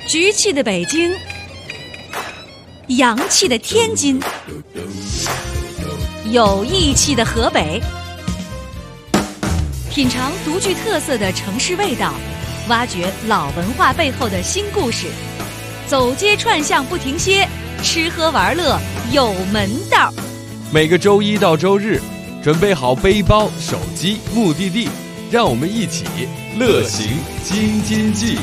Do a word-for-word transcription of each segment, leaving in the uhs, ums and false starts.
局气的北京，洋气的天津，有义气的河北，品尝独具特色的城市味道，挖掘老文化背后的新故事，走街串巷不停歇，吃喝玩乐有门道。 每个周一到周日，准备好背包、手机、目的地，让我们一起乐行京津冀。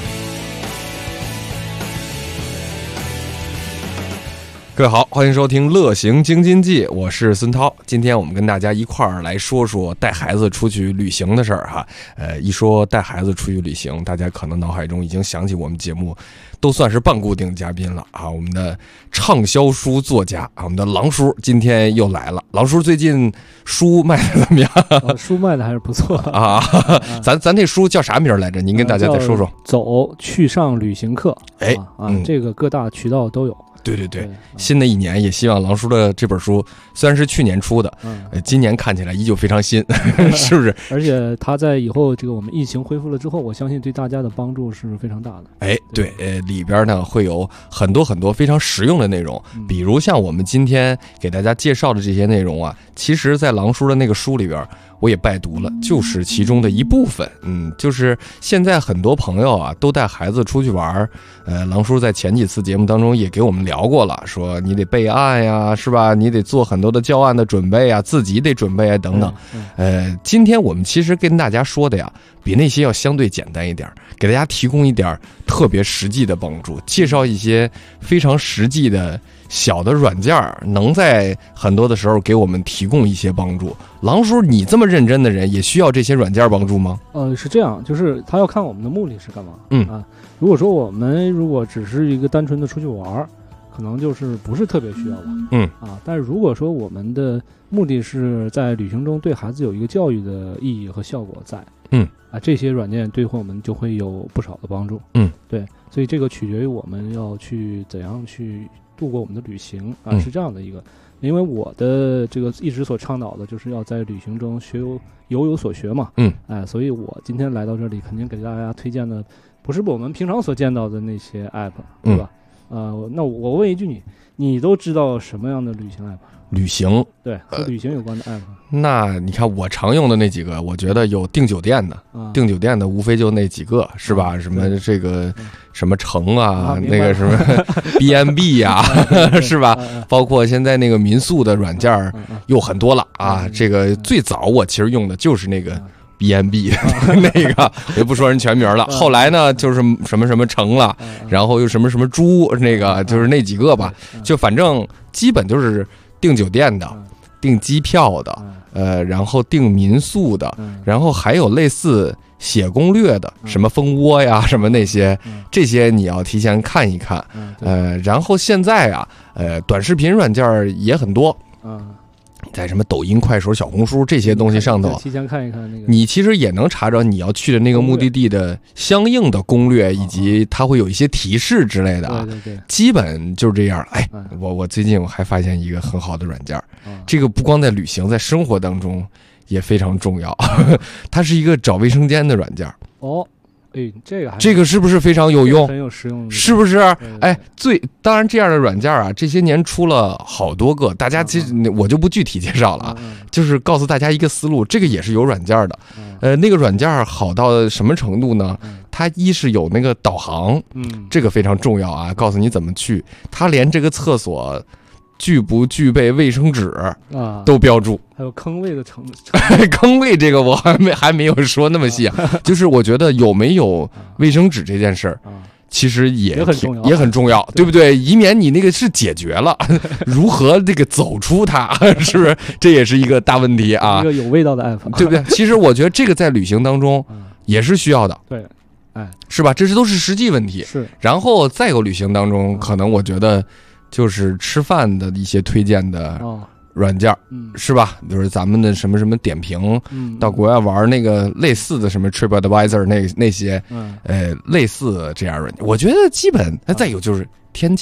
各位好，欢迎收听乐行京津冀，我是孙涛。今天我们跟大家一块儿来说说带孩子出去旅行的事儿哈。呃，一说带孩子出去旅行，大家可能脑海中已经想起我们节目都算是半固定嘉宾了啊。我们的畅销书作家啊，我们的狼叔今天又来了。狼叔最近书卖的怎么样？ 呃、书卖的还是不错啊。咱咱那书叫啥名来着？您跟大家再说说。 走去上旅行课。 哎啊，嗯、这个各大渠道都有。 对对对，新的一年也希望狼叔的这本书虽然是去年出的，嗯，呃，今年看起来依旧非常新，是不是？ 而且他在以后这个我们疫情恢复了之后，我相信对大家的帮助是非常大的。 哎，对，呃，里边呢会有很多很多非常实用的内容，嗯、比如像我们今天给大家介绍的这些内容啊，其实在狼叔的那个书里边我也拜读了，就是其中的一部分。嗯，就是现在很多朋友啊都带孩子出去玩，呃，狼叔在前几次节目当中也给我们聊过了，说你得备案呀，是吧？你得做很多的教案的准备啊，自己得准备啊，等等。呃，今天我们其实跟大家说的呀，比那些要相对简单一点，给大家提供一点特别实际的帮助，介绍一些非常实际的小的软件，能在很多的时候给我们提供一些帮助。狼叔，你这么认真的人，也需要这些软件帮助吗？ 呃，是这样，就是他要看我们的目的是干嘛。 嗯啊，如果说我们如果只是一个单纯的出去玩，可能就是不是特别需要吧。 嗯啊，但是如果说我们的目的是在旅行中对孩子有一个教育的意义和效果在， 嗯啊，这些软件对我们就会有不少的帮助。 嗯， 对，所以这个取决于我们要去怎样去度过我们的旅行啊， 嗯、 是这样的一个。因为我的这个一直所倡导的就是要在旅行中学有有有所学嘛， 嗯， 哎，所以我今天来到这里，肯定给大家推荐的不是我们平常所见到的那些 app， 对吧？嗯、呃，那我问一句你，你都知道什么样的旅行 app？ 旅行， 对，和旅行有关的 app。 呃、那你看我常用的那几个，我觉得有订酒店的，啊、订酒店的无非就那几个，是吧？啊、什么这个什么城啊，啊那个什么 B and B 呀，是吧？包括现在那个民宿的软件有很多了啊。这个最早我其实用的就是那个 B and B 那个，我就不说人全名了。后来呢，就是什么什么城了，然后又什么什么猪，那个就是那几个吧，就反正基本就是订酒店的，订机票的，呃，然后订民宿的，然后还有类似写攻略的，什么蜂窝呀，什么那些，这些你要提前看一看。呃，然后现在啊，呃，短视频软件也很多。在什么抖音、快手、小红书这些东西上头， 提前看一看那个， 你其实也能查着你要去的那个目的地的相应的攻略，以及它会有一些提示之类的啊。 对对对， 基本就是这样。哎，我我最近我还发现一个很好的软件，这个不光在旅行，在生活当中也非常重要。它是一个找卫生间的软件。 哦。哎，这个还这个是不是非常有用？ 很有实用， 是不是？ 对对对， 哎，最当然这样的软件啊，这些年出了好多个，大家其实我就不具体介绍了啊，嗯嗯，就是告诉大家一个思路，这个也是有软件的。嗯、呃，那个软件好到什么程度呢？嗯、它一是有那个导航，嗯，这个非常重要啊，告诉你怎么去。它连这个厕所具不具备卫生纸啊都标注， 还有坑位的程度。 坑位这个我还没还没有说那么细啊，就是我觉得有没有卫生纸这件事儿，其实也也很重要， 也很重要，对不对？以免你那个是解决了，如何这个走出它，是不是？这也是一个大问题啊。 一个有味道的 app， 对不对？其实我觉得这个在旅行当中也是需要的， 对，哎， 是吧？这是都是实际问题。 是，然后再有旅行当中，可能我觉得。就是吃饭的一些推荐的软件，嗯，是吧？就是咱们的什么什么点评，嗯，到国外玩那个类似的什么 TripAdvisor 那那些，嗯，呃，类似这样软件，我觉得基本。再有就是天气，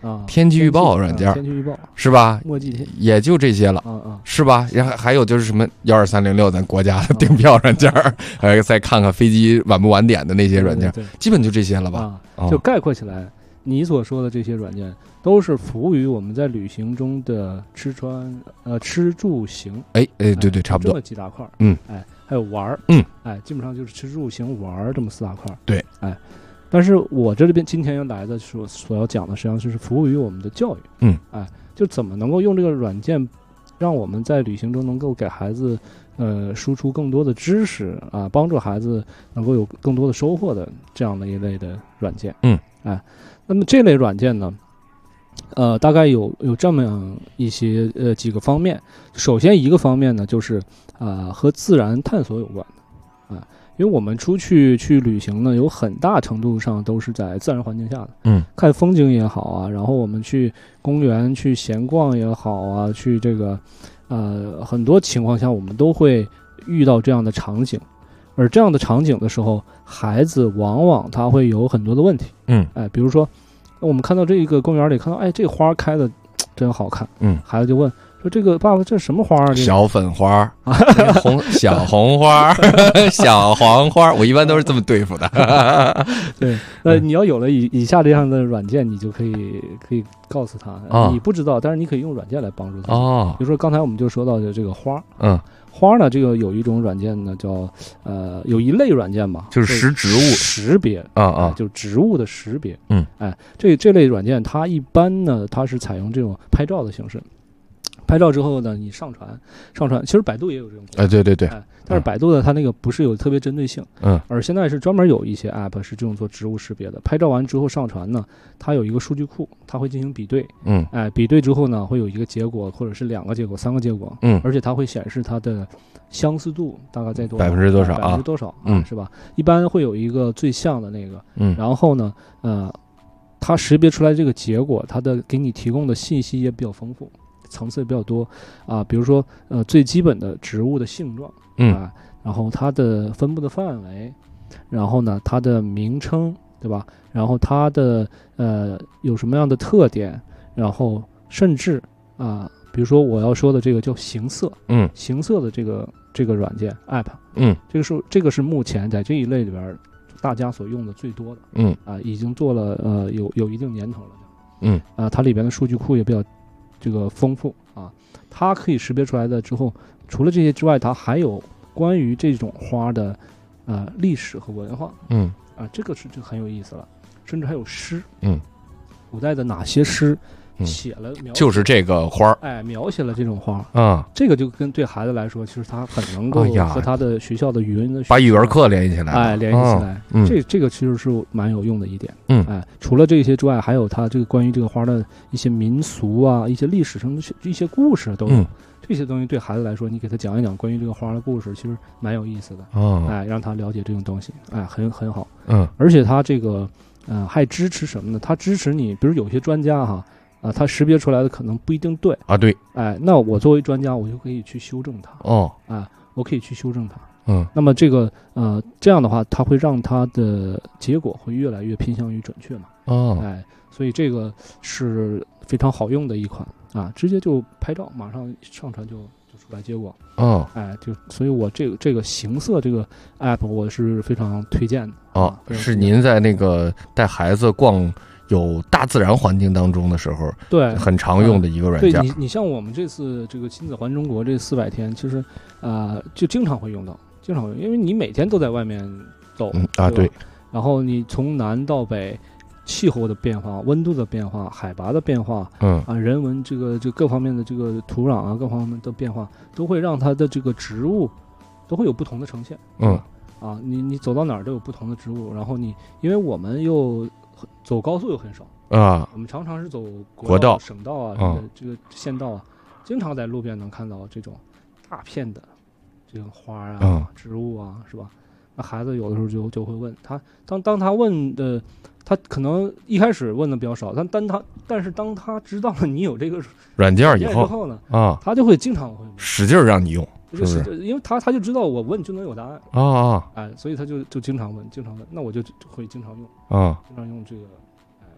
啊， 天气预报软件， 天气预报是吧？ 墨迹天也就这些了， 啊啊， 是吧？然后还有就是什么幺二三零六咱国家的订票软件，还有再看看飞机晚不晚点的那些软件，基本就这些了吧？ 啊，就概括起来，你所说的这些软件都是服务于我们在旅行中的吃穿呃吃住行。 哎哎，对对，差不多这么几大块。 嗯， 哎，还有玩儿。 嗯， 哎，基本上就是吃住行玩儿这么四大块。 对， 哎，但是我这边今天要来的所所要讲的，实际上就是服务于我们的教育。 嗯， 哎，就怎么能够用这个软件，让我们在旅行中能够给孩子呃输出更多的知识啊，帮助孩子能够有更多的收获的这样的一类的软件。 嗯， 哎，那么这类软件呢？呃，大概有有这么一些呃几个方面。首先一个方面呢，就是啊、呃、和自然探索有关的啊，因为我们出去去旅行呢，有很大程度上都是在自然环境下的， 嗯， 看风景也好啊，然后我们去公园去闲逛也好啊，去这个呃很多情况下我们都会遇到这样的场景，而这样的场景的时候，孩子往往他会有很多的问题， 嗯， 哎，比如说。我们看到这个公园里，看到哎，这花开的真好看。 嗯， 孩子就问说：“这个爸爸，这什么花啊？” 小粉花、红小红花、小黄花，我一般都是这么对付的。 对，那你要有了以以下这样的软件，你就可以可以告诉他， 哦、 你不知道，但是你可以用软件来帮助他。 哦， 比如说刚才我们就说到的这个花， 嗯。 花呢，这个有一种软件呢，叫呃，有一类软件嘛， 就是识植物识别啊啊， 就植物的识别。 嗯， 哎，这这类软件它一般呢，它是采用这种拍照的形式。拍照之后呢，你上传，上传，其实百度也有这种功能。 哎，对对对。 哎，但是百度的它那个不是有特别针对性。 嗯。 而现在是专门有一些 app 是这种做植物识别的。拍照完之后上传呢，它有一个数据库，它会进行比对。 嗯。 哎，比对之后呢，会有一个结果，或者是两个结果、三个结果。 嗯。 而且它会显示它的相似度大概在多百分之多少啊？ 百分之多少？ 嗯， 是吧？一般会有一个最像的那个。 嗯。 然后呢，呃，它识别出来这个结果，它的给你提供的信息也比较丰富。层次也比较多啊，比如说呃最基本的植物的性状， 嗯啊，然后它的分布的范围，然后呢它的名称，对吧？然后它的呃有什么样的特点，然后甚至啊，比如说我要说的这个叫形色， 嗯， 形色的这个这个软件 app， 嗯， 这个是这个是目前在这一类里边大家所用的最多的， 嗯啊，已经做了呃有有一定年头了， 嗯啊，它里边的数据库也比较。这个丰富啊，它可以识别出来的之后，除了这些之外，它还有关于这种花的呃历史和文化， 嗯啊，这个是就很有意思了，甚至还有诗， 嗯， 古代的哪些诗写了描、 嗯，就是这个花儿， 哎，描写了这种花啊， 这个就跟对孩子来说，其实他很能够和他的学校的语文的把语文课联系起来， 哎，联系起来， 哦嗯、 这这个其实是蛮有用的一点， 嗯， 哎，除了这些之外，还有他这个关于这个花的一些民俗啊，一些历史上的一些故事都有。嗯，这些东西对孩子来说，你给他讲一讲关于这个花的故事，其实蛮有意思的。 哦， 哎，让他了解这种东西，哎，很很好。 嗯， 而且他这个，呃，还支持什么呢？他支持你，比如有些专家哈，啊，他识别出来的可能不一定对啊，对。 哎，那我作为专家，我就可以去修正它。 哦， 啊，我可以去修正它。 嗯， 那么这个呃，这样的话，它会让它的结果会越来越偏向于准确嘛。 哦， 哎，所以这个是非常好用的一款啊，直接就拍照，马上上传就就出来结果。 哦， 哎，就所以我这个这个形色这个 app 我是非常推荐的。 哦， 啊、 是您在那个带孩子逛有大自然环境当中的时候， 对， 很常用的一个软件。 对你，你像我们这次这个亲子环中国这四百天，其实啊、呃，就经常会用到，经常会用，因为你每天都在外面走、 嗯、啊，对。 然后你从南到北，气候的变化、温度的变化、海拔的变化， 嗯啊，人文这个这各方面的这个土壤啊，各方面的变化，都会让它的这个植物都会有不同的呈现。 嗯， 啊，你你走到哪儿都有不同的植物，然后你因为我们又走高速又很少啊， 我们常常是走国道、 省道啊，这个、嗯、这个县道啊，经常在路边能看到这种大片的这种花啊、 嗯、 植物啊，是吧？那孩子有的时候就就会问他，当当他问的，他可能一开始问的比较少，但当他但是当他知道了你有这个软件以后之后呢， 啊， 他就会经常会使劲让你用，是不是？ 因为他他就知道我问就能有答案啊啊， 哎，所以他就就经常问，经常问，那我就会经常用啊， 经常用这个。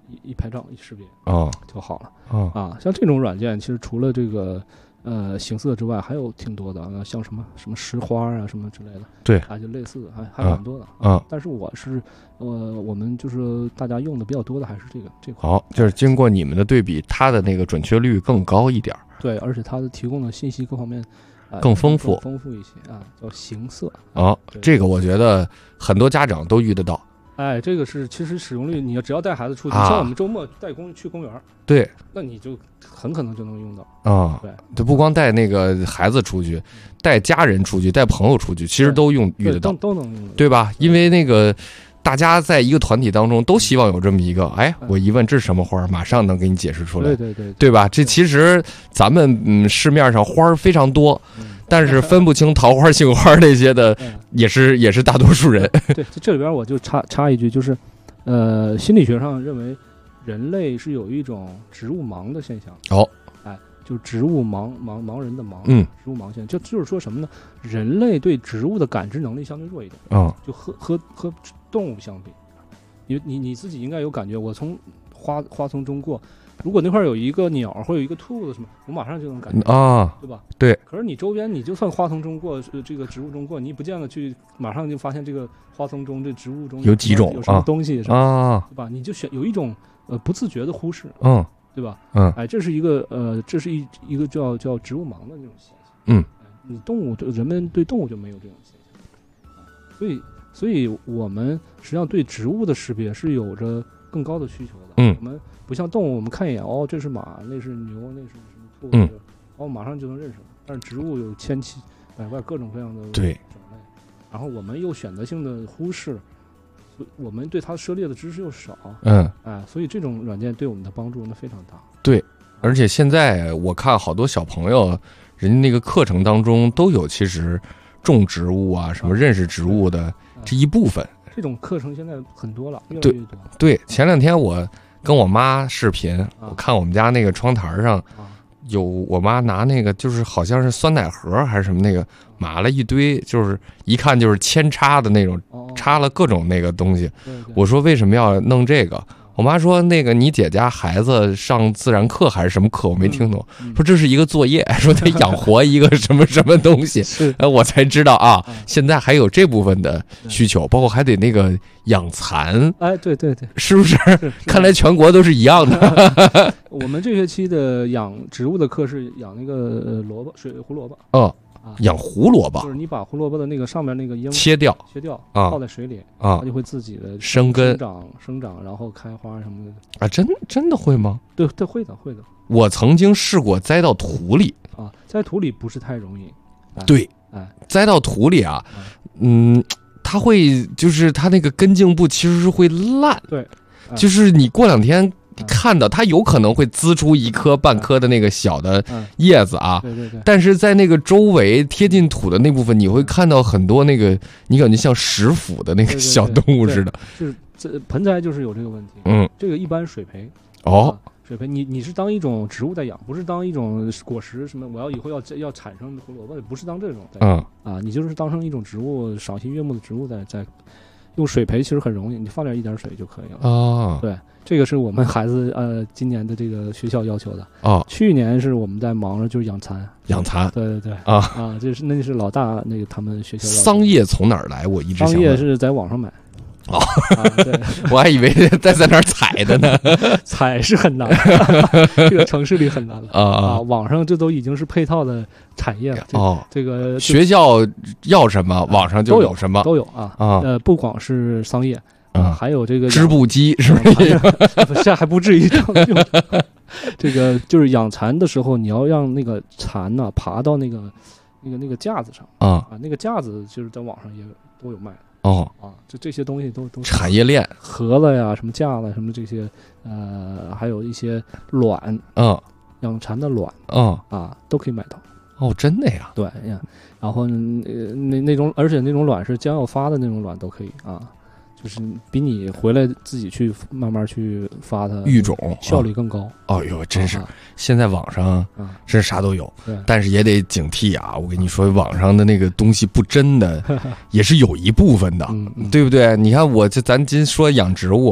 一一拍照一识别哦就好了。 哦啊，像这种软件，其实除了这个呃形色之外，还有挺多的，呃、像什么什么石花啊什么之类的， 对， 啊就类似的，还还蛮多的。 嗯， 啊、但是我是呃我们就是大家用的比较多的还是这个这块。 好，就是经过你们的对比，它的那个准确率更高一点。 对，而且它的提供的信息各方面。呃、 更丰富， 更丰富一些啊，叫形色啊、哦，这个我觉得很多家长都遇得到。 哎，这个是其实使用率，你要只要带孩子出去， 啊、 像我们周末带公去公园， 对， 那你就很可能就能用到啊、哦。 对， 就不光带那个孩子出去，带家人出去，带朋友出去，其实都用遇得到， 都都能用， 对吧？因为那个。大家在一个团体当中都希望有这么一个，哎，我一问这是什么花，马上能给你解释出来， 对对对， 对吧？这其实咱们嗯市面上花非常多，但是分不清桃花、杏花那些的，也是也是大多数人。 对，这里边我就插插一句，就是，呃，心理学上认为人类是有一种植物盲的现象。 哦， 哎，就植物盲盲盲人的盲， 嗯， 植物盲现象，就就是说什么呢？人类对植物的感知能力相对弱一点， 嗯， 就和和和动物相比，你你你自己应该有感觉，我从花花丛中过，如果那块有一个鸟或有一个兔子什么，我马上就能感觉啊， 对吧？ 对。 可是你周边，你就算花丛中过，呃，这个植物中过，你不见得去马上就发现这个花丛中这植物中有几种有什么东西是吧？ 啊， 对吧？你就选有一种呃不自觉的忽视， 嗯， 对吧？ 嗯， 哎，这是一个呃，这是一一个叫叫植物盲的这种现象。 嗯， 哎、你动物人们对动物就没有这种现象，啊、所以。所以我们实际上对植物的识别是有着更高的需求的。 嗯， 我们不像动物，我们看一眼，哦，这是马，那是牛，那是什么兔子， 嗯， 哦，马上就能认识了。但是植物有千奇百怪，各种各样的对种类，然后我们又选择性的忽视，我们对它涉猎的知识又少。 嗯， 哎，所以这种软件对我们的帮助那非常大。 对，而且现在我看好多小朋友，人家那个课程当中都有，其实种植物啊，什么认识植物的。这一部分， 这种课程现在很多了，越来越多。 对，对前两天我跟我妈视频，我看我们家那个窗台上有我妈拿那个，就是好像是酸奶盒还是什么那个，码了一堆，就是一看就是扦插的那种，插了各种那个东西。我说为什么要弄这个？我妈说那个你姐家孩子上自然课还是什么课，我没听懂。 嗯嗯、 说这是一个作业，说得养活一个什么什么东西。哎，我才知道啊，现在还有这部分的需求，包括还得那个养蚕。 哎，对对对， 是不是？是看来全国都是一样的。 我们这学期的养植物的课是养那个萝卜，水胡萝卜。 哦。养胡萝卜， 就是你把胡萝卜的那个上面那个缨切掉， 切掉， 啊， 泡在水里啊， 它就会自己的生根、 生长、生长，然后开花什么的。 啊，真真的会吗？ 对对，会的会的。 我曾经试过栽到土里啊，栽土里不是太容易。 哎、对， 哎， 栽到土里啊，嗯，它会就是它那个根茎部其实是会烂， 对， 哎、就是你过两天。看到它有可能会滋出一颗半颗的那个小的叶子啊， 对对对。 但是在那个周围贴近土的那部分，你会看到很多那个你感觉像石斧的那个小动物似的。 就是这盆栽就是有这个问题。 嗯， 这个一般水培哦， 啊、水培你你是当一种植物在养，不是当一种果实什么。我要以后要要产生胡萝卜，不是当这种在养。嗯啊，你就是当成一种植物，赏心悦目的植物在在。用水培其实很容易，你放点一点水就可以了。 哦， 对，这个是我们孩子呃今年的这个学校要求的。 哦， 去年是我们在忙着就是养蚕， 养蚕。 对对对。 啊啊，这是那是老大那个他们学校要求。 桑叶从哪儿来？我一直想桑叶是在网上买。 哦， 啊、对， 我还以为在在那儿采的呢。 采是很难，这个城市里很难了啊啊！网上这都已经是配套的产业了。 哦， 这个学校要什么，网上就有什么， 都有啊啊。 呃，不光是桑叶啊，还有这个织布机，是不是？ 这还不至于这样用。这个就是养蚕的时候，你要让那个蚕呢爬到那个那个那个架子上啊啊，那个架子就是在网上也都有卖的。 哦啊，这这些东西都都产业链， 盒子呀，什么架子，什么这些，呃，还有一些卵， 嗯， 养蚕的卵， 嗯啊，都可以买到。 哦，真的呀？ 对呀，然后呃那那种，而且那种卵是将要发的那种卵都可以啊，就是比你回来自己去慢慢去发它育种效率更高。 哦哟，真是！现在网上真是啥都有，但是也得警惕啊！我跟你说，网上的那个东西不真的，也是有一部分的，对不对？你看，我这咱今说养植物，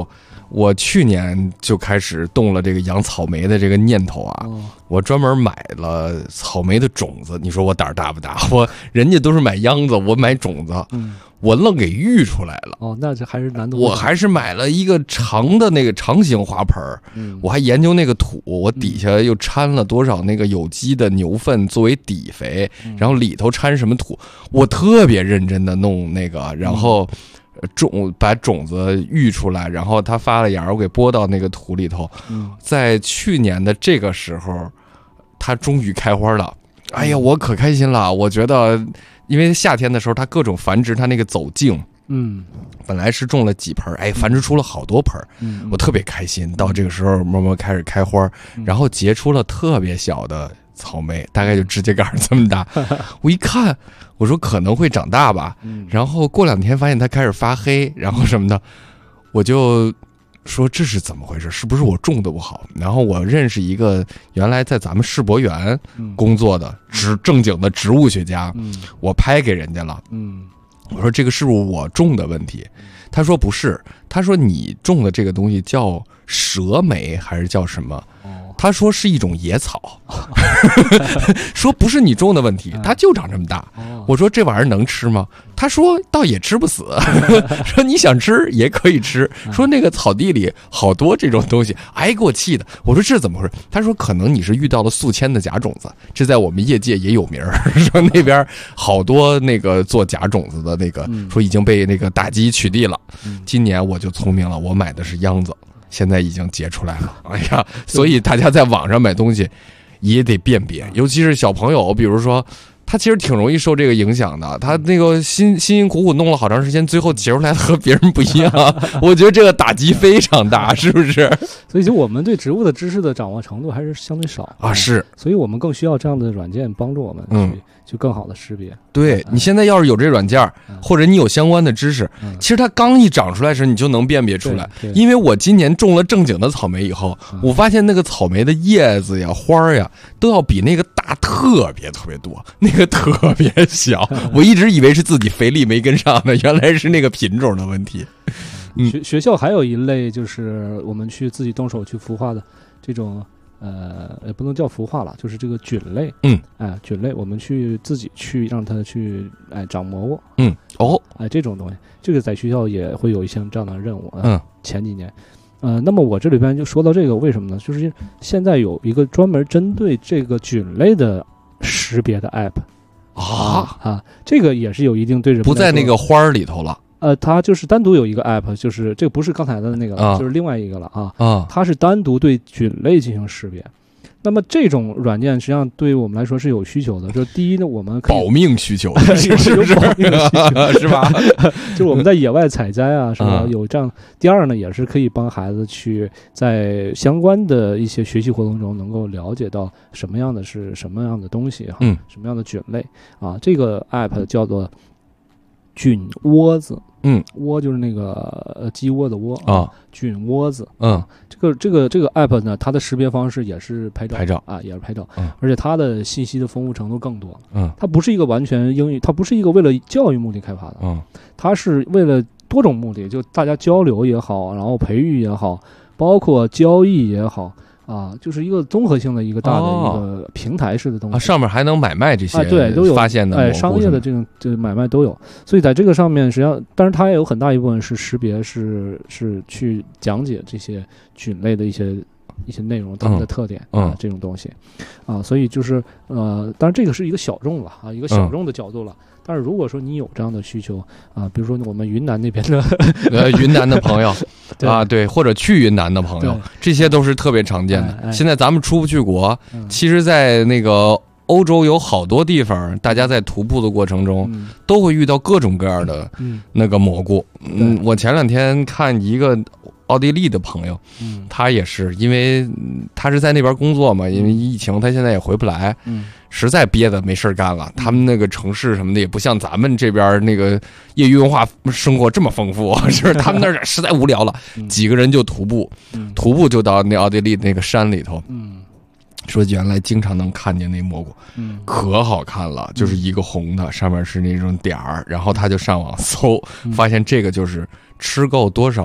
我去年就开始动了这个养草莓的这个念头啊，哦、我专门买了草莓的种子。你说我胆儿大不大？我人家都是买秧子，我买种子，嗯、我愣给育出来了。 哦，那这还是难度。 我还是买了一个长的那个长形花盆，嗯、我还研究那个土，我底下又掺了多少那个有机的牛粪作为底肥，嗯、然后里头掺什么土，我特别认真的弄那个，然后。种把种子育出来，然后它发了芽，我给播到那个土里头。嗯，在去年的这个时候，它终于开花了。哎呀，我可开心了！我觉得，因为夏天的时候它各种繁殖，它那个走茎，嗯，本来是种了几盆，哎，繁殖出了好多盆，嗯，我特别开心。到这个时候，慢慢开始开花，然后结出了特别小的草莓，大概就指甲盖这么大。我一看。我说可能会长大吧，然后过两天发现它开始发黑，然后什么的，我就说这是怎么回事？是不是我种的不好？然后我认识一个原来在咱们世博园工作的植正经的植物学家，我拍给人家了，我说这个是不是我种的问题？他说不是，他说你种的这个东西叫蛇莓还是叫什么？他说是一种野草，说不是你种的问题，它就长这么大。我说这玩意儿能吃吗？他说倒也吃不死，说你想吃也可以吃。说那个草地里好多这种东西，哎，给我气的。我说这怎么回事？他说可能你是遇到了宿迁的假种子，这在我们业界也有名儿。说那边好多那个做假种子的那个，说已经被那个打击取缔了。今年我就聪明了，我买的是秧子。现在已经结出来了，哎呀，所以大家在网上买东西也得辨别，尤其是小朋友，比如说他其实挺容易受这个影响的，他那个辛辛辛苦苦弄了好长时间，最后结出来和别人不一样，我觉得这个打击非常大，是不是？ 所以就我们对植物的知识的掌握程度还是相对少啊，是， 所以我们更需要这样的软件帮助我们去、嗯、去更好的识别。 对，你现在要是有这软件、嗯、或者你有相关的知识、嗯、其实它刚一长出来时你就能辨别出来。因为我今年种了正经的草莓以后、嗯、我发现那个草莓的叶子呀花呀都要比那个大特别特别多，那个特别小，我一直以为是自己肥力没跟上的，原来是那个品种的问题。 嗯、学学校还有一类就是我们去自己动手去孵化的这种呃，也不能叫孵化了，就是这个菌类， 嗯， 哎，菌类，我们去自己去让它去，哎，长蘑菇， 嗯，哦， 哎，这种东西，这个在学校也会有一项这样的任务，嗯，前几年，呃，那么我这里边就说到这个，为什么呢？就是现在有一个专门针对这个菌类的识别的 app， 啊啊，这个也是有一定对人不在那个花儿里头了。 呃，它就是单独有一个 app， 就是这个不是刚才的那个，啊、就是另外一个了啊。啊，它是单独对菌类进行识别。那么这种软件实际上对于我们来说是有需求的。就是第一呢，我们可以保命需求， 是不是？保命需求是吧？就是我们在野外采摘啊，是吧？嗯、有这样。第二呢，也是可以帮孩子去在相关的一些学习活动中能够了解到什么样的是什么样的东西哈，嗯，什么样的菌类啊。这个 app 叫做菌窝子， 嗯， 窝就是那个呃鸡窝的窝啊， 菌窝子， 嗯， 这个这个这个 app 呢，它的识别方式也是拍照， 拍照啊，也是拍照， 嗯， 而且它的信息的丰富程度更多， 嗯， 它不是一个完全英语，它不是一个为了教育目的开发的， 嗯， 它是为了多种目的，就大家交流也好，然后培育也好，包括交易也好。啊，就是一个综合性的一个大的一个平台式的东西， 啊、上面还能买卖这些， 啊，对，都有发现的， 哎，商业的这种这个买卖都有，所以在这个上面，实际上，当然它也有很大一部分是识别，是是去讲解这些菌类的一些一些内容，它们的特点， 嗯， 啊，这种东西，啊，所以就是呃，当然这个是一个小众了啊，一个小众的角度了。嗯，但是如果说你有这样的需求啊，比如说我们云南那边的呃云南的朋友啊，对，或者去云南的朋友，这些都是特别常见的。哎哎、现在咱们出不去国，嗯、其实，在那个欧洲有好多地方，大家在徒步的过程中、嗯、都会遇到各种各样的那个蘑菇。嗯，嗯我前两天看一个奥地利的朋友，嗯，他也是因为他是在那边工作嘛，因为疫情他现在也回不来，嗯，实在憋得没事干了。他们那个城市什么的也不像咱们这边那个业余文化生活这么丰富，就是他们那儿实在无聊了，几个人就徒步，徒步就到那奥地利那个山里头，嗯，说原来经常能看见那蘑菇，嗯，可好看了，就是一个红的，上面是那种点儿，然后他就上网搜，发现这个就是吃够多少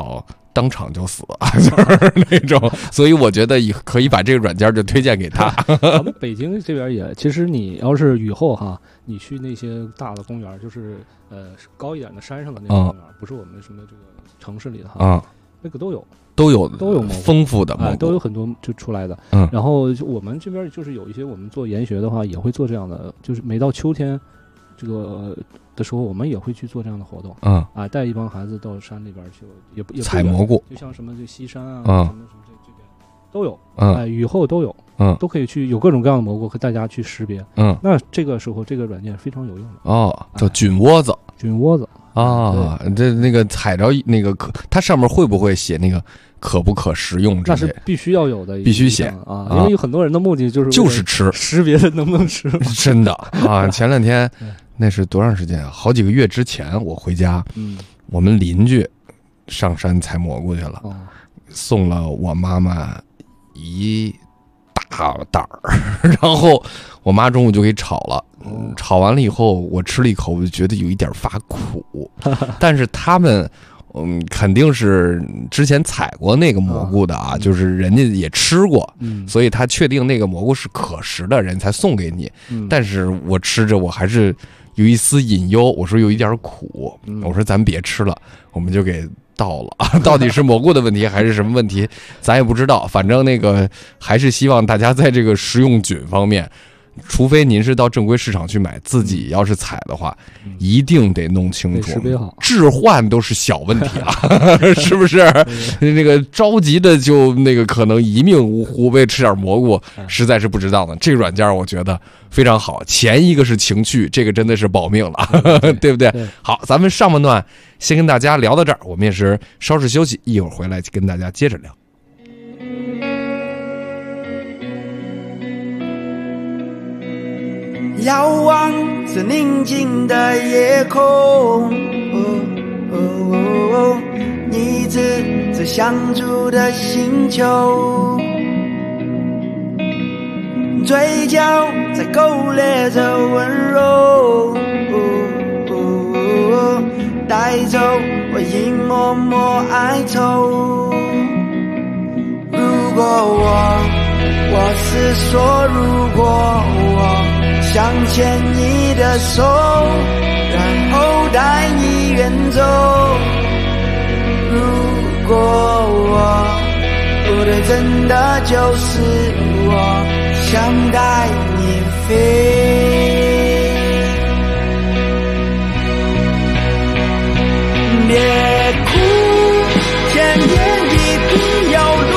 当场就死，就是那种，所以我觉得可以把这个软件就推荐给他。 咱们北京这边也，其实你要是雨后哈，你去那些大的公园，就是呃高一点的山上的那个公园，嗯、不是我们什么这个城市里的哈， 嗯， 那个都有。 都有都有丰富的蘑菇、 哎，都有很多就出来的。 嗯， 然后我们这边就是有一些我们做研学的话，也会做这样的，就是每到秋天这个、呃、的时候，我们也会去做这样的活动。 嗯， 啊，带一帮孩子到山里边去，也也采蘑菇， 就像什么这西山啊， 嗯、 什么什么这这边都有。 嗯， 哎，雨后都有。 嗯， 都可以去有各种各样的蘑菇和大家去识别。 嗯， 那这个时候这个软件非常有用的。 哦，叫菌窝子。 哎、菌窝子。 啊，这那个踩着那个可，它上面会不会写那个可不可食用？ 那是必须要有的， 必须写啊，因为有很多人的目的就是就是吃， 识别能不能吃。 真的啊！前两天那是多长时间啊？好几个月之前，我回家， 嗯， 我们邻居上山采蘑菇去了， 哦、 送了我妈妈一大袋儿，然后我妈中午就给炒了。嗯，炒完了以后，我吃了一口，我就觉得有一点发苦。但是他们，嗯，肯定是之前采过那个蘑菇的啊，就是人家也吃过， 嗯， 所以他确定那个蘑菇是可食的人才送给你。 嗯， 但是我吃着我还是有一丝隐忧，我说有一点苦， 嗯、 我说咱别吃了，我们就给倒了。到底是蘑菇的问题还是什么问题，咱也不知道。反正那个还是希望大家在这个食用菌方面。除非您是到正规市场去买，自己要是采的话， 嗯、 一定得弄清楚， 识别好， 置换都是小问题了，是不是？那个着急的就那个可能一命呜呼，为吃点蘑菇，实在是不值当的。这个软件我觉得非常好，前一个是情趣，这个真的是保命了，对, 对不对？ 对好，咱们上半段先跟大家聊到这儿，我们也是稍事休息，一会儿回来跟大家接着聊。 遥望着宁静的夜空，哦哦哦，你指着相住的星球，嘴角在勾勒着温柔，哦哦哦，带走我一抹抹哀愁。如果我，我是说如果我想牵你的手，然后带你远走。如果我不对，真的就是我想带你飞。别哭，前面一定有路。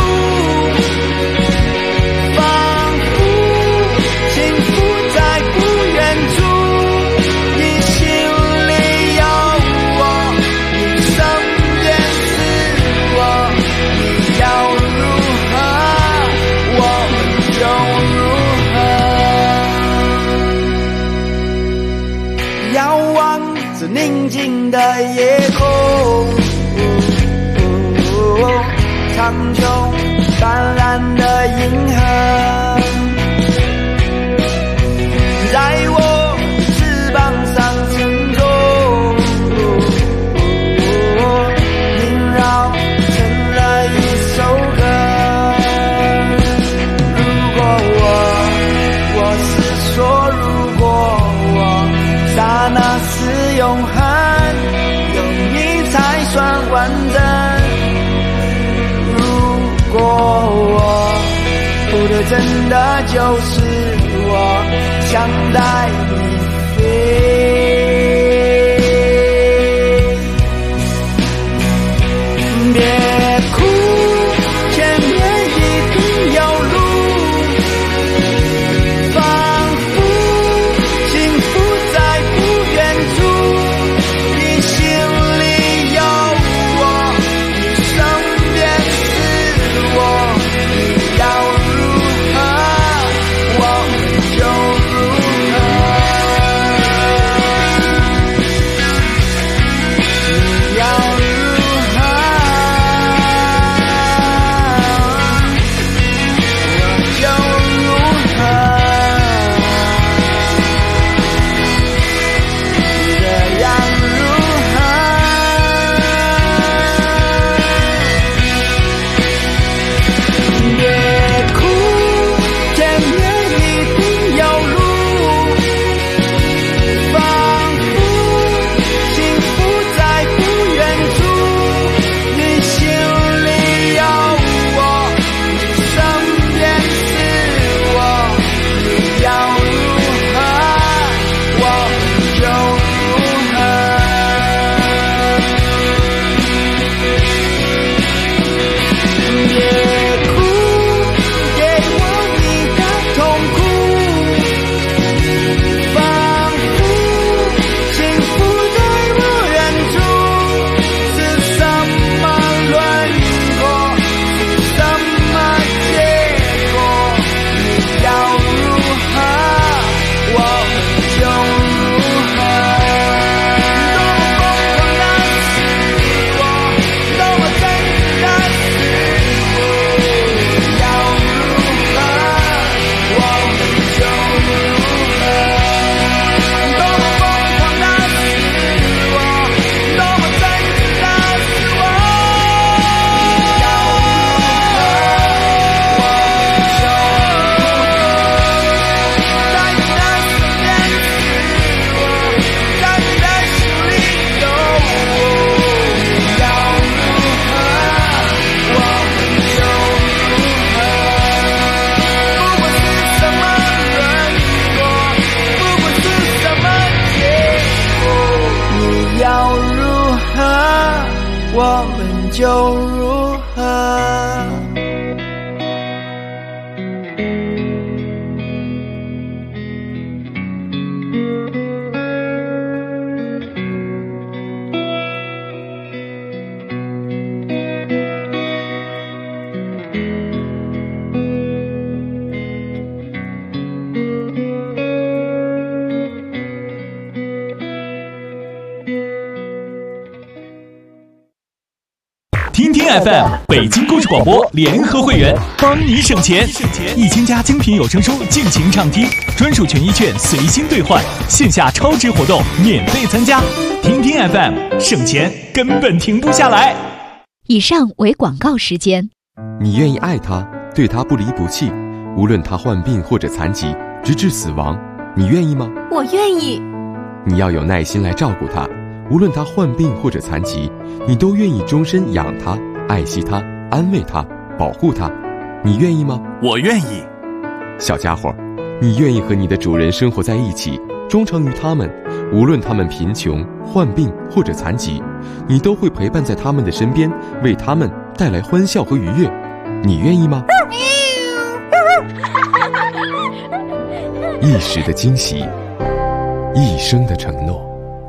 宁静的夜空，哦哦、苍穹斑斓的银河，在我翅膀上沉重，哦、萦绕成了一首歌。如果我，我是说如果我刹那是永恒，有你才算完整。如果我不对，真的就是我想带你飞。别哭，前面一定有路。 就如何？ 听听 F M 北京故事广播联合会员，帮你省钱，一千家精品有声书尽情畅听，专属权益券随心兑换，线下超值活动免费参加。听听 F M， 省钱根本停不下来。 以上为广告时间。 你愿意爱他，对他不离不弃，无论他患病或者残疾，直至死亡，你愿意吗？ 我愿意。 你要有耐心来照顾他，无论他患病或者残疾，你都愿意终身养他、爱惜他、安慰他、保护他，你愿意吗？ 我愿意。 小家伙，你愿意和你的主人生活在一起，忠诚于他们，无论他们贫穷、患病或者残疾，你都会陪伴在他们的身边，为他们带来欢笑和愉悦，你愿意吗？一时的惊喜，一生的承诺。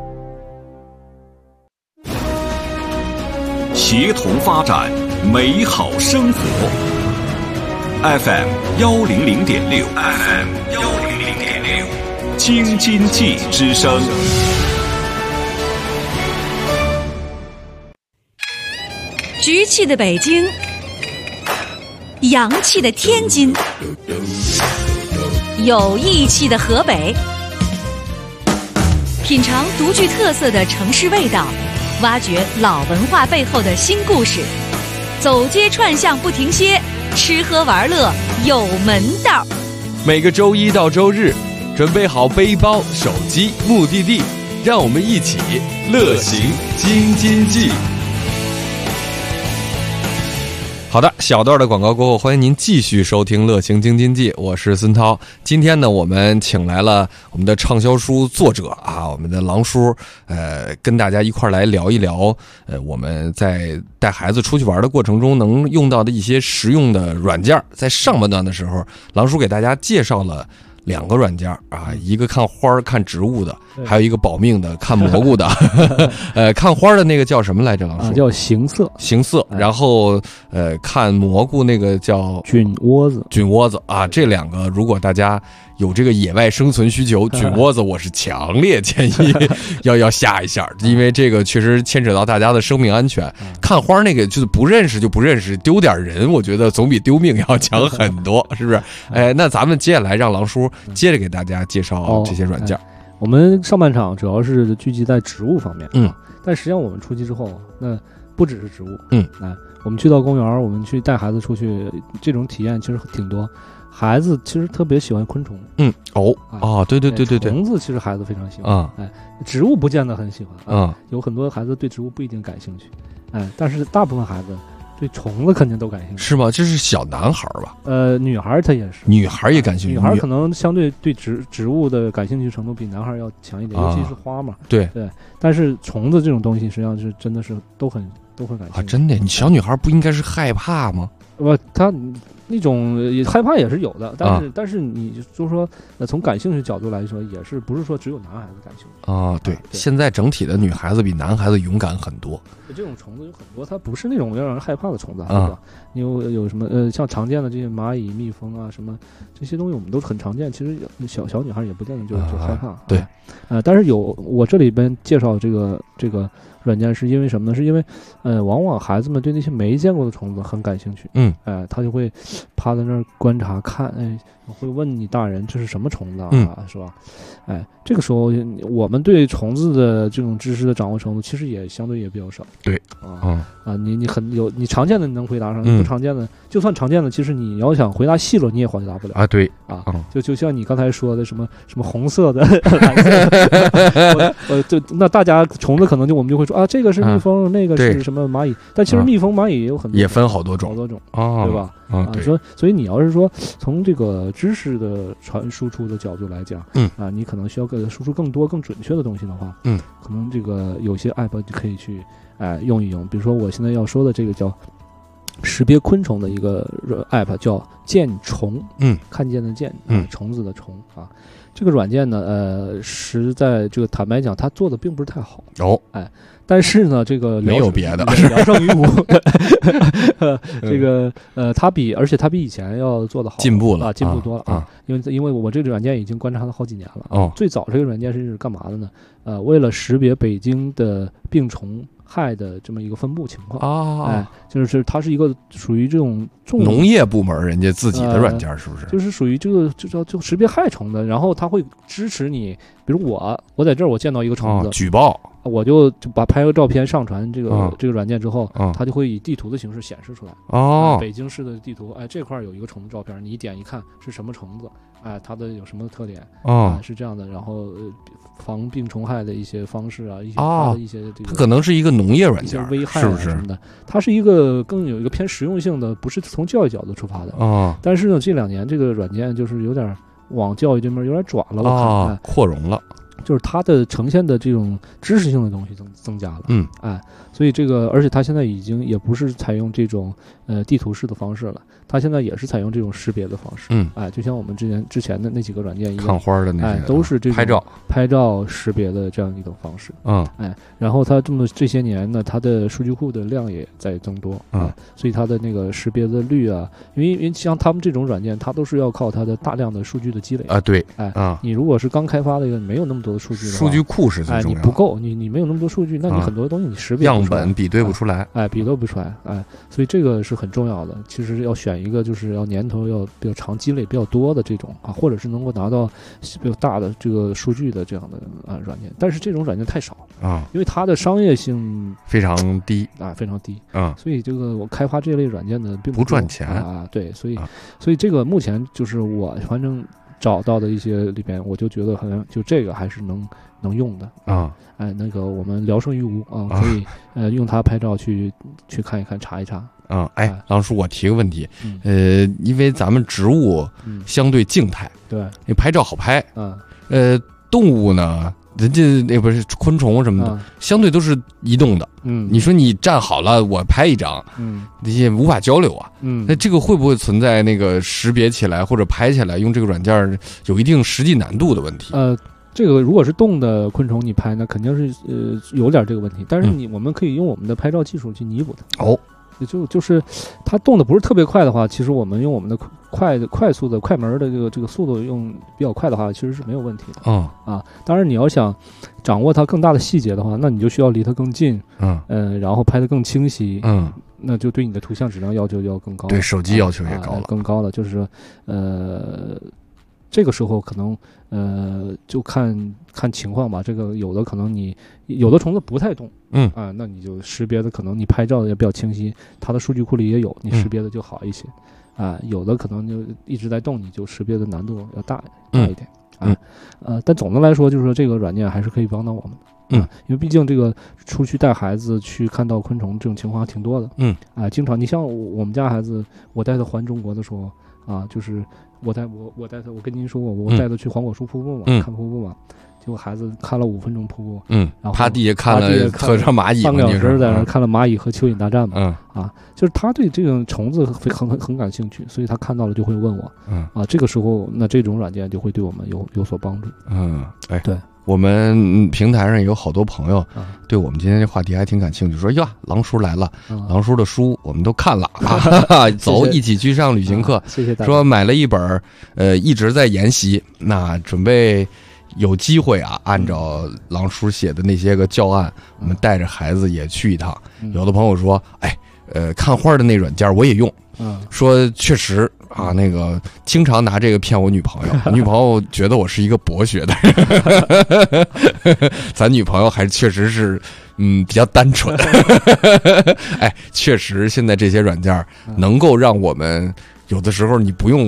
协同发展，美好生活。F M 幺零零点六 ，F M 幺零零点六，京津冀之声。 局气的北京，洋气的天津，有义气的河北，品尝独具特色的城市味道。挖掘老文化背后的新故事，走街串巷不停歇，吃喝玩乐有门道。 每个周一到周日，准备好背包、手机、目的地，让我们一起乐行京津冀。好的，小段的广告过后，欢迎您继续收听乐行京津冀，我是孙涛。今天呢，我们请来了我们的畅销书作者啊，我们的郎叔，呃，跟大家一块来聊一聊，呃，我们在带孩子出去玩的过程中能用到的一些实用的软件。在上半段的时候，郎叔给大家介绍了两个软件啊，一个看花看植物的，还有一个保命的看蘑菇的。呃，看花的那个叫什么来着，郎叔？ 啊、叫行色。 行色。然后呃，看蘑菇那个叫菌窝子。 菌窝子啊，这两个如果大家有这个野外生存需求，菌窝子我是强烈建议要要下一下，因为这个确实牵扯到大家的生命安全。看花那个就是不认识就不认识，丢点人，我觉得总比丢命要强很多，是不是？哎，那咱们接下来让郎叔接着给大家介绍这些软件。 哦哎、我们上半场主要是聚集在植物方面， 嗯， 但实际上我们出去之后，那不只是植物， 嗯， 哎，我们去到公园，我们去带孩子出去，这种体验其实挺多。孩子其实特别喜欢昆虫， 嗯，哦，哦，对对对对对， 虫子其实孩子非常喜欢啊、 嗯，哎，植物不见得很喜欢啊、 嗯，有很多孩子对植物不一定感兴趣，哎，但是大部分孩子对虫子肯定都感兴趣， 是吗？这是小男孩吧？ 呃，女孩她也是， 女孩也感兴趣， 女孩可能相对对植植物的感兴趣程度比男孩要强一点， 啊、 尤其是花嘛， 对对，但是虫子这种东西实际上是真的是都很都很感兴趣啊，真的，你小女孩不应该是害怕吗？ 我她那种害怕也是有的，但是、 啊、 但是你就说呃从感兴趣角度来说，也是不是说只有男孩子感兴趣啊？对，现在整体的女孩子比男孩子勇敢很多。 这种虫子有很多，它不是那种要让人害怕的虫子，对吧？你有有什么呃像常见的这些蚂蚁、蜜蜂啊什么这些东西，我们都很常见。其实小小女孩也不见得就就害怕。 啊、对， 呃，但是有我这里边介绍这个这个软件是因为什么呢？是因为呃往往孩子们对那些没见过的虫子很感兴趣， 嗯， 哎、呃，他就会趴在那儿观察看，哎，会问你大人这是什么虫子啊， 嗯、 是吧？哎，这个时候我们对虫子的这种知识的掌握程度，其实也相对也比较少。 对啊、 嗯、 啊，你你很有你常见的你能回答上，你不常见的、嗯，就算常见的，其实你要想回答细了，你也回答不了啊。对啊， 嗯、 就就像你刚才说的什么什么红色的、蓝色的，呃，就那大家虫子可能就我们就会说啊，这个是蜜蜂，啊、那个是什么蚂蚁，但其实蜜蜂、蚂蚁也有很多， 也分好多种， 好多种， 哦、 对吧？ 啊，对所以所以你要是说从这个知识的传输出的角度来讲， 嗯啊，你可能需要给输出更多、更准确的东西的话， 嗯， 可能这个有些 app 就可以去哎、用一用。比如说我现在要说的这个叫识别昆虫的一个 app 叫见虫， 嗯， 看见的见， 嗯呃，虫子的虫啊。这个软件呢，呃，实在这个坦白讲，它做的并不是太好， 哦， 哎，但是呢，这个没有别的， 聊胜于无。这个呃，它比而且它比以前要做的好， 进步了啊，进步多了啊， 啊。因为因为我这个软件已经观察了好几年了。 哦， 最早这个软件是干嘛的呢？呃，为了识别北京的病虫害的这么一个分布情况啊， 哎，就是它是一个属于这种重农业部门人家自己的软件，是不是？ 呃、就是属于这个就叫就识别害虫的，然后它会支持你，比如我我在这儿我见到一个虫子， 哦、举报。 我就就把拍个照片上传这个、 嗯、 这个软件之后， 嗯、 它就会以地图的形式显示出来。 哦、 啊，北京市的地图，哎，这块有一个虫子照片，你一点一看是什么虫子，哎，它的有什么特点？ 哦、 啊，是这样的。然后、呃、防病虫害的一些方式啊，一些它的一些这个， 它可能是一个农业软件， 一些危害、啊、 是不是什么的？它是一个更有一个偏实用性的，不是从教育角度出发的。 哦、 但是呢，这两年这个软件就是有点往教育这边有点转了，我看、 哦哎、 扩容了。 就是它的呈现的这种知识性的东西增增加了， 嗯， 哎，所以这个，而且它现在已经也不是采用这种呃地图式的方式了，它现在也是采用这种识别的方式， 嗯， 哎，就像我们之前之前的那几个软件一样， 看花的那些， 哎，都是这种拍照拍照识别的这样一种方式， 嗯， 哎，然后它这么这些年呢，它的数据库的量也在增多， 嗯， 哎、所以它的那个识别的率啊，因为因为像他们这种软件，它都是要靠它的大量的数据的积累啊，对， 哎， 啊， 你如果是刚开发的一个没有那么多的数据的话， 数据库是最重要的， 哎，你不够，你你没有那么多数据，那你很多东西你识别不出来、啊、样本比对不出来， 哎，比对不出来，哎，所以这个是很重要的。其实要选一个就是要年头要比较长、积累比较多的这种啊，或者是能够拿到比较大的这个数据的这样的啊软件。但是这种软件太少啊， 因为它的商业性非常低啊，非常低啊， 所以这个我开发这类软件的并不赚钱啊，对，所以、 啊、 所以这个目前就是我反正找到的一些里边，我就觉得好像就这个还是能能用的啊。 哎，那个我们聊胜于无啊，可以、啊、呃用它拍照去去看一看，查一查啊。哎， 哎郎叔，我提个问题， 嗯、 呃，因为咱们植物相对静态， 嗯、对， 你拍照好拍， 嗯， 呃，动物呢，人家那不是昆虫什么的， 嗯、 相对都是移动的， 嗯， 你说你站好了，我拍一张， 嗯， 那些无法交流啊， 嗯， 那这个会不会存在那个识别起来或者拍起来用这个软件有一定实际难度的问题？ 呃。这个如果是动的昆虫，你拍呢，肯定是呃有点这个问题，但是你、嗯、我们可以用我们的拍照技术去弥补它。 哦， 就就是它动的不是特别快的话，其实我们用我们的快的快速的快门的这个这个速度用比较快的话，其实是没有问题的。 嗯啊，当然你要想掌握它更大的细节的话，那你就需要离它更近， 嗯呃，然后拍得更清晰， 嗯， 那就对你的图像质量要求要更高， 对手机要求也高了， 啊、更高了，就是说呃。这个时候可能呃就看看情况吧，这个有的可能你有的虫子不太动， 嗯啊，那你就识别的可能你拍照也比较清晰，它的数据库里也有，你识别的就好一些，嗯、啊，有的可能就一直在动，你就识别的难度要大大一点， 嗯、 啊，呃，但总的来说就是说这个软件还是可以帮到我们的， 嗯、 啊，因为毕竟这个出去带孩子去看到昆虫这种情况还挺多的， 嗯， 啊，经常你像我们家孩子，我带他环中国的时候。啊，就是我带我我带他，我跟您说过，我带他去黄果树瀑布嘛， 嗯、 看瀑布嘛，结果孩子看了五分钟瀑布， 嗯， 然后趴地下看了特上蚂蚁， 半个小时在那看了蚂蚁和蚯蚓大战嘛， 嗯， 啊，就是他对这种虫子很很很感兴趣，所以他看到了就会问我， 嗯， 啊，这个时候那这种软件就会对我们有有所帮助， 嗯，哎， 对。 我们平台上有好多朋友对我们今天这话题还挺感兴趣，说呀，郎叔来了， 嗯、 郎叔的书我们都看了，啊、走，一起去上旅行课。 啊、谢谢大家。 说买了一本，呃，一直在研习，那准备有机会啊，按照郎叔写的那些个教案， 嗯、 我们带着孩子也去一趟。 嗯、 有的朋友说，哎，呃，看花的那软件我也用。 嗯， 说确实啊，那个经常拿这个骗我女朋友，我女朋友觉得我是一个博学的人，咱女朋友还确实是嗯比较单纯。哎，确实现在这些软件能够让我们有的时候你不用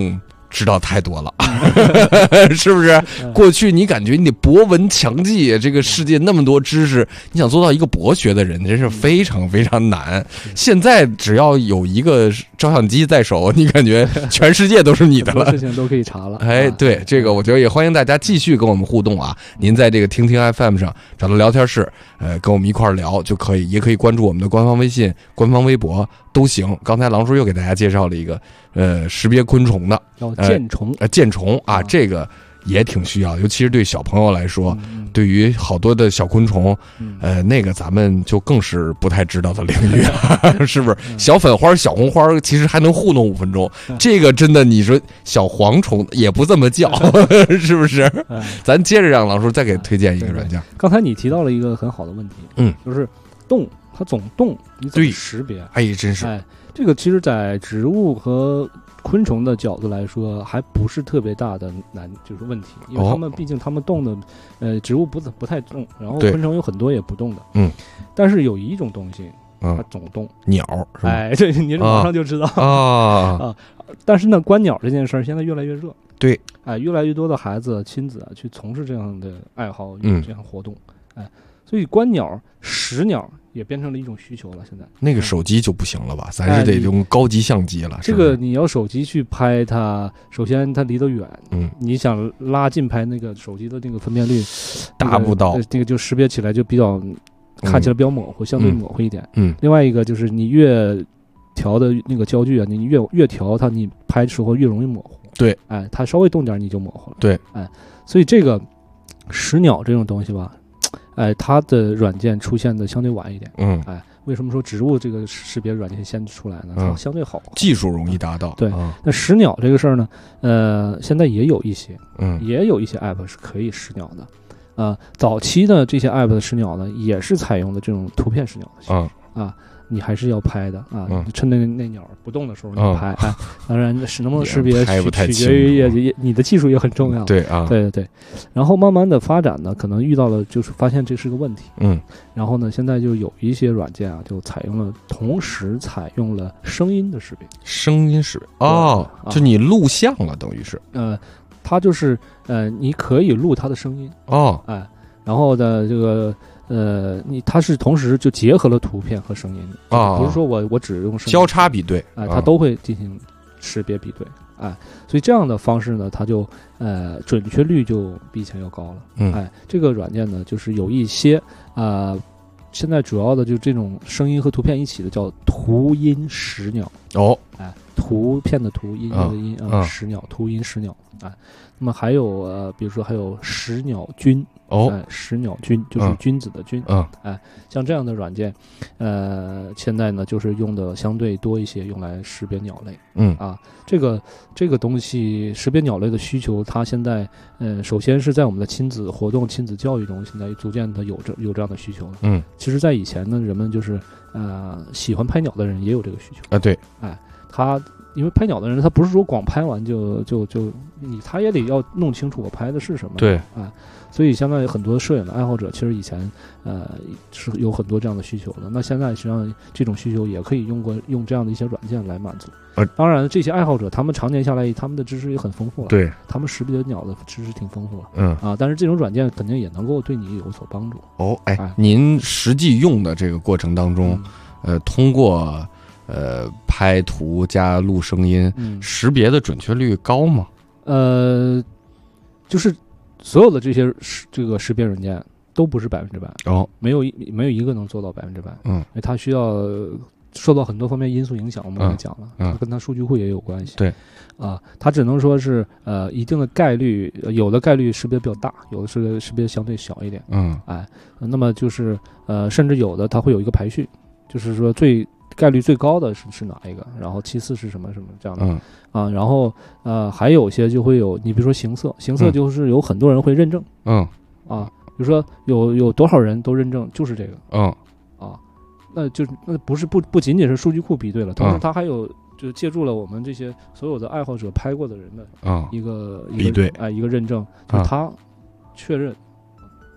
知道太多了，是不是？过去你感觉你博闻强记，这个世界那么多知识，你想做到一个博学的人，真是非常非常难。现在只要有一个照相机在手，你感觉全世界都是你的了， 事情都可以查了。 哎，对，这个我觉得也欢迎大家继续跟我们互动啊！您在这个听听 F M 上找到聊天室，呃，跟我们一块儿聊就可以，也可以关注我们的官方微信、官方微博都行。刚才郎叔又给大家介绍了一个呃识别昆虫的。 叫剑虫， 呃，剑虫啊，这个也挺需要，尤其是对小朋友来说， 嗯、 对于好多的小昆虫， 嗯、 呃，那个咱们就更是不太知道的领域了，是不是？嗯、小粉花、小红花其实还能糊弄五分钟，嗯、这个真的，你说小蝗虫也不这么叫，是不是？嗯、咱接着让郎叔再给推荐一个软件。 刚才你提到了一个很好的问题， 嗯， 就是动，它总动，你怎么识别？ 哎，真是， 哎，这个其实，在植物和昆虫的角度来说，还不是特别大的难，就是问题，因为他们毕竟他们动的，呃，植物不不太动，然后昆虫有很多也不动的， 嗯， 但是有一种东西，它总动， 鸟， 哎，这你马上就知道啊啊。但是呢，观鸟这件事儿现在越来越热， 对， 哎，越来越多的孩子亲子啊去从事这样的爱好，有这样活动，哎，所以观鸟、识鸟。也变成了一种需求了。现在那个手机就不行了吧？咱是得用高级相机了。 这个你要手机去拍它，首先它离得远， 嗯， 你想拉近拍，那个手机的那个分辨率达不到， 那个就识别起来就比较看起来比较模糊，相对模糊一点。 嗯， 另外一个就是你越调的那个焦距啊，你越越调它，你拍的时候越容易模糊。 对， 哎，它稍微动点你就模糊了。 对， 哎，所以这个识鸟这种东西吧。哎，它的软件出现的相对晚一点。 嗯， 哎，为什么说植物这个识别软件先出来呢？它相对好， 技术容易达到。 对，那识鸟这个事儿呢，呃，现在也有一些， 嗯， 也有一些 app 是可以识鸟的。啊、呃，早期的这些 app 的识鸟呢，也是采用的这种图片识鸟的形式。 嗯啊。你还是要拍的啊！ 嗯、 趁那那鸟不动的时候你拍， 嗯、 哎，当然是能不能识别取取决于也也你的技术也很重要。 对啊， 对对对。然后慢慢的发展呢，可能遇到了就是发现这是个问题， 嗯。 然后呢，现在就有一些软件啊，就采用了同时采用了声音的识别。 声音识别哦，啊、就你录像了，等于是。 呃，它就是呃，你可以录它的声音哦， 哎，然后的这个。呃，你它是同时就结合了图片和声音啊， 不是说我我只用声音交叉比对， 哎、呃，它都会进行识别比对，哎，所以这样的方式呢，它就呃准确率就比以前要高了， 嗯， 哎，这个软件呢，就是有一些啊、呃，现在主要的就这种声音和图片一起的叫图音识鸟哦， 哎，图片的图，音乐的音啊，识鸟，图音识鸟，哎，那么还有呃，比如说还有识鸟君。 哦， 哎，识鸟君就是君子的君， 嗯， 哎，像这样的软件，呃，现在呢就是用的相对多一些，用来识别鸟类， 嗯啊，这个这个东西识别鸟类的需求，它现在，呃，首先是在我们的亲子活动、亲子教育中，现在逐渐的有这有这样的需求了， 嗯， 其实，在以前呢，人们就是呃喜欢拍鸟的人也有这个需求啊，对， 哎，他。因为拍鸟的人，他不是说光拍完就就就你，他也得要弄清楚我拍的是什么。 对， 啊，所以现在很多摄影的爱好者，其实以前呃是有很多这样的需求的。那现在实际上这种需求也可以用过用这样的一些软件来满足。 呃， 当然，这些爱好者他们常年下来，他们的知识也很丰富了。 对， 他们识别鸟的知识挺丰富了。 嗯啊，但是这种软件肯定也能够对你有所帮助。 哦，哎，哎您实际用的这个过程当中，嗯、呃，通过。呃，拍图加录声音， 嗯， 识别的准确率高吗？ 呃，就是所有的这些这个识别软件都不是百分之百哦， 没有一没有一个能做到百分之百， 嗯， 因为它需要受到很多方面因素影响。我们刚才讲了， 嗯， 它跟它数据库也有关系， 对， 啊，它只能说是呃一定的概率，有的概率识别比较大，有的是识别相对小一点， 嗯， 哎，那么就是呃，甚至有的它会有一个排序，就是说最。概率最高的是是哪一个？然后其次是什么什么这样的、 嗯、 啊？然后呃还有些就会有，你比如说形色，形色就是有很多人会认证， 嗯啊，比如说有有多少人都认证就是这个， 嗯啊，那就那不是不不仅仅是数据库比对了，同时它还有就借助了我们这些所有的爱好者拍过的人的一个、 嗯、比对， 哎一个认证，就是他确认。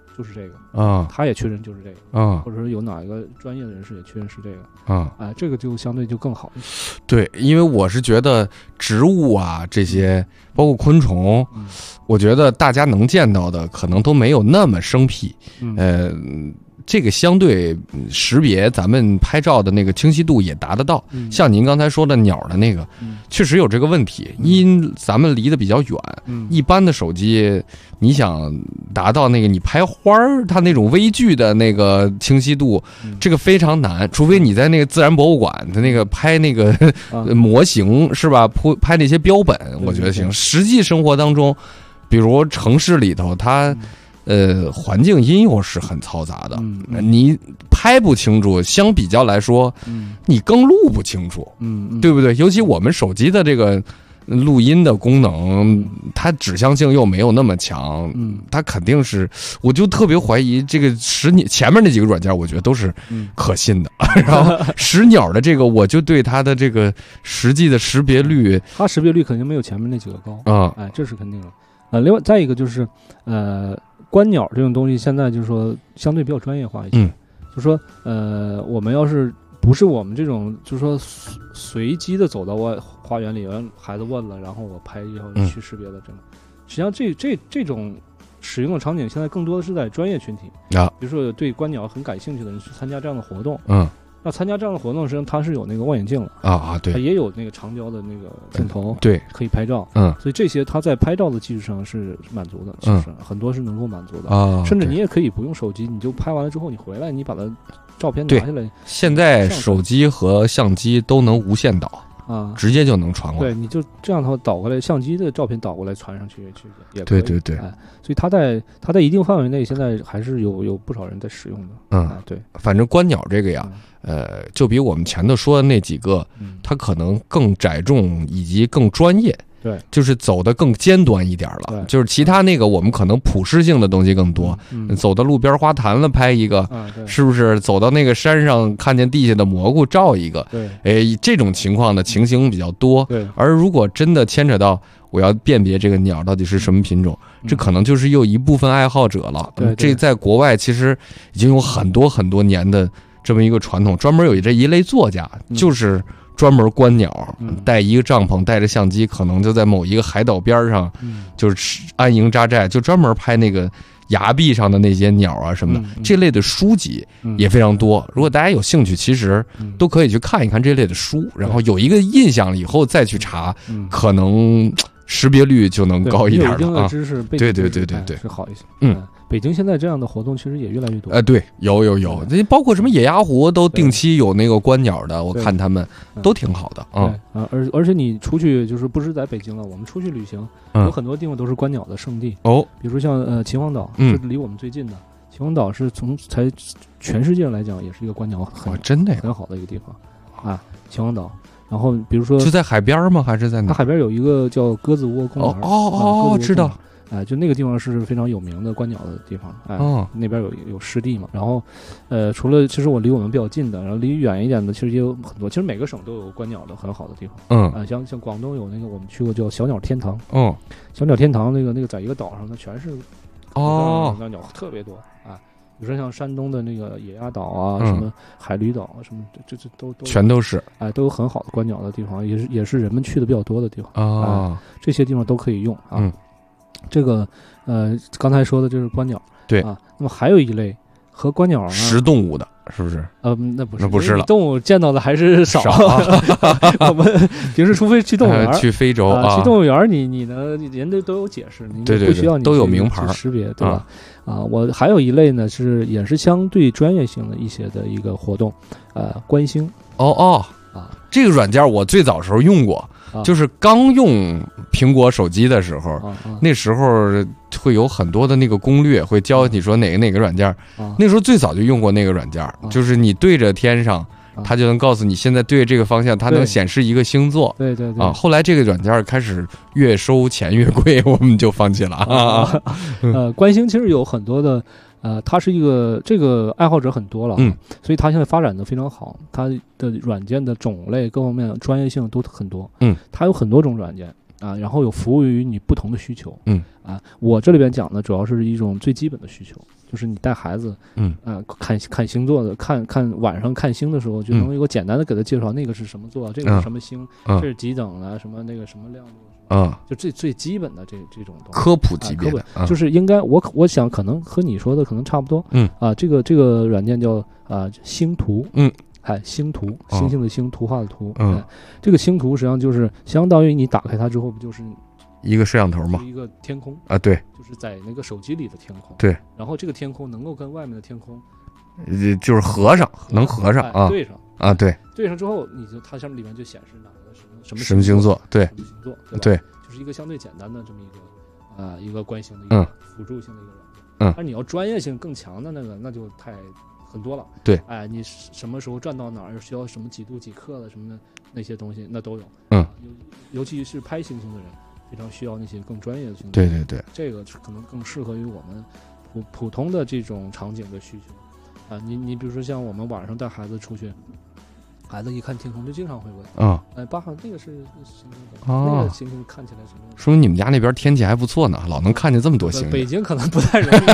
就是这个啊， 他也确认就是这个啊， 或者说有哪一个专业的人士也确认是这个啊， 哎，这个就相对就更好一些。 对，因为我是觉得植物啊这些，包括昆虫， 嗯、 我觉得大家能见到的可能都没有那么生僻， 嗯、 呃。这个相对识别，咱们拍照的那个清晰度也达得到。 嗯、 像您刚才说的鸟的那个， 嗯、 确实有这个问题，因咱们离得比较远。 嗯、 一般的手机，你想达到那个你拍花儿，它那种微距的那个清晰度， 嗯、 这个非常难。除非你在那个自然博物馆的那个拍那个、啊、模型是吧？拍拍那些标本，我觉得行。实际生活当中，比如城市里头，它。嗯呃，环境音又是很嘈杂的， 嗯嗯、你拍不清楚，相比较来说， 嗯、 你更录不清楚， 嗯， 对不对？尤其我们手机的这个录音的功能，它指向性又没有那么强， 嗯， 它肯定是，我就特别怀疑这个识鸟前面那几个软件，我觉得都是可信的，嗯、然后识鸟的这个，我就对它的这个实际的识别率， 它识别率肯定没有前面那几个高啊、 嗯，哎，这是肯定的。呃，另外再一个就是呃。观鸟这种东西现在就是说相对比较专业化一些， 嗯， 就是说呃，我们要是不是我们这种就是说随机的走到我花园里，让孩子问了，然后我拍以后去识别的，真的，嗯、实际上这这这种使用的场景现在更多的是在专业群体啊， 比如说对观鸟很感兴趣的人去参加这样的活动， 嗯。 那参加这样的活动，实际上它是有那个望远镜了啊啊，对， 它也有那个长焦的那个镜头， 对， 可以拍照， 嗯， 所以这些它在拍照的技术上是满足的，其实、嗯、很多是能够满足的啊， 甚至你也可以不用手机，你就拍完了之后，你回来你把它照片拿下来。 现在手机和相机都能无线导啊， 直接就能传过来。 对，你就这样的话导过来，相机的照片导过来传上去去也可以。 对对对， 哎，所以它在它在一定范围内，现在还是有有不少人在使用的。 嗯， 哎、对， 反正观鸟这个呀。嗯呃，就比我们前头说的那几个， 嗯、 它可能更窄重以及更专业， 对， 就是走得更尖端一点了。就是其他那个我们可能普适性的东西更多， 嗯、 走到路边花坛了拍一个， 啊、 是不是？走到那个山上看见地下的蘑菇照一个， 对， 哎，这种情况的情形比较多。 对， 而如果真的牵扯到我要辨别这个鸟到底是什么品种， 嗯、 这可能就是又一部分爱好者了。 对， 这在国外其实已经有很多很多年的。这么一个传统，专门有这一类作家， 嗯、 就是专门观鸟， 嗯、 带一个帐篷，带着相机，可能就在某一个海岛边上， 嗯、 就是安营扎寨，就专门拍那个崖壁上的那些鸟啊什么的。 嗯、 这类的书籍也非常多，如果大家有兴趣，其实都可以去看一看这类的书，然后有一个印象了以后再去查，可能识别率就能高一点了啊。 有一定的知识背景知识， 对对对对对， 是好一些。 嗯。 北京现在这样的活动其实也越来越多。 呃，对，有有有，那包括什么野鸭湖都定期有那个观鸟的，我看他们都挺好的啊。 啊，而而且你出去就是不是在北京了，我们出去旅行，有很多地方都是观鸟的圣地哦。 比如像呃秦皇岛，是离我们最近的。秦皇岛是从才全世界来讲也是一个观鸟很真的很好的一个地方啊。秦皇岛，然后比如说是在海边吗？还是在哪？ 它海边有一个叫鸽子窝公园。 哦哦哦，知道。 哎，就那个地方是非常有名的观鸟的地方，哎， 哦、 那边有有湿地嘛。然后，呃，除了其实我离我们比较近的，然后离远一点的，其实也有很多。其实每个省都有观鸟的很好的地方， 嗯， 啊、呃，像像广东有那个我们去过叫小鸟天堂， 哦， 小鸟天堂那个那个在一个岛上，它全是哦， 那鸟特别多啊。比如说像山东的那个野鸭岛啊，嗯、什么海驴岛啊，什么这这都都全都是， 哎，都有很好的观鸟的地方，也是也是人们去的比较多的地方啊、 哦哎，这些地方都可以用啊。 嗯这个呃，刚才说的就是观鸟， 对啊。那么还有一类和观鸟呢， 食动物的，是不是？ 呃，那不是， 那不是了。 动物见到的还是少。 少我们平时除非去动物园， 呃、去非洲啊， 啊去动物园，你你呢，人家都有解释，你不需要你都有名牌识别，对吧？啊, 啊，我还有一类呢，是也是相对专业性的一些的一个活动，呃，观星。 哦哦啊， 这个软件我最早时候用过。 啊、 就是刚用苹果手机的时候， 啊啊、 那时候会有很多的那个攻略，会教你说哪个哪个软件。 啊、 那时候最早就用过那个软件， 啊、 就是你对着天上，啊、它就能告诉你现在对着这个方向，它能显示一个星座。 对对对。 啊，后来这个软件开始越收钱越贵，我们就放弃了。 啊、呃，观星其实有很多的。呃，它是一个这个爱好者很多了， 嗯， 所以它现在发展的非常好，它的软件的种类各方面专业性都很多， 嗯， 它有很多种软件， 啊，然后有服务于你不同的需求， 嗯啊，我这里边讲的主要是一种最基本的需求，就是你带孩子， 嗯啊，看看星座的，看看晚上看星的时候，就能有个简单的给他介绍那个是什么座，这个是什么星， 嗯、 这是几等的，什么那个什么亮度。 啊， 就最最基本的这这种东西， 科普级别的， 啊、就是应该我我想可能和你说的可能差不多， 嗯啊，这个这个软件叫啊星图， 嗯， 哎星图，星星的星，图画的图， 嗯、 哎，这个星图实际上就是相当于你打开它之后不就是一个摄像头嘛， 一个天空啊，对， 就是在那个手机里的天空， 对， 然后这个天空能够跟外面的天空， 呃，就是合上，能合上啊， 对上啊，对， 对上之后，你就它上面里面就显示哪个什么什么什么星座，对， 什么星座， 对， 就是一个相对简单的这么一个啊、呃、一个观星的一个辅助性的一个软件， 嗯， 而你要专业性更强的那个，那就太很多了， 对， 哎，你什么时候转到哪儿，需要什么几度几克的什么的那些东西，那都有， 嗯， 尤尤其是拍星星的人，非常需要那些更专业的星座， 对对对， 这个可能更适合于我们普普通的这种场景的需求，啊，你你比如说像我们晚上带孩子出去。孩子一看天空就经常会问啊， 哎，爸，那个是星星， 哦、 那个星星看起来什么样？ 说明你们家那边天气还不错呢，老能看见这么多星星。 北京可能不太容易，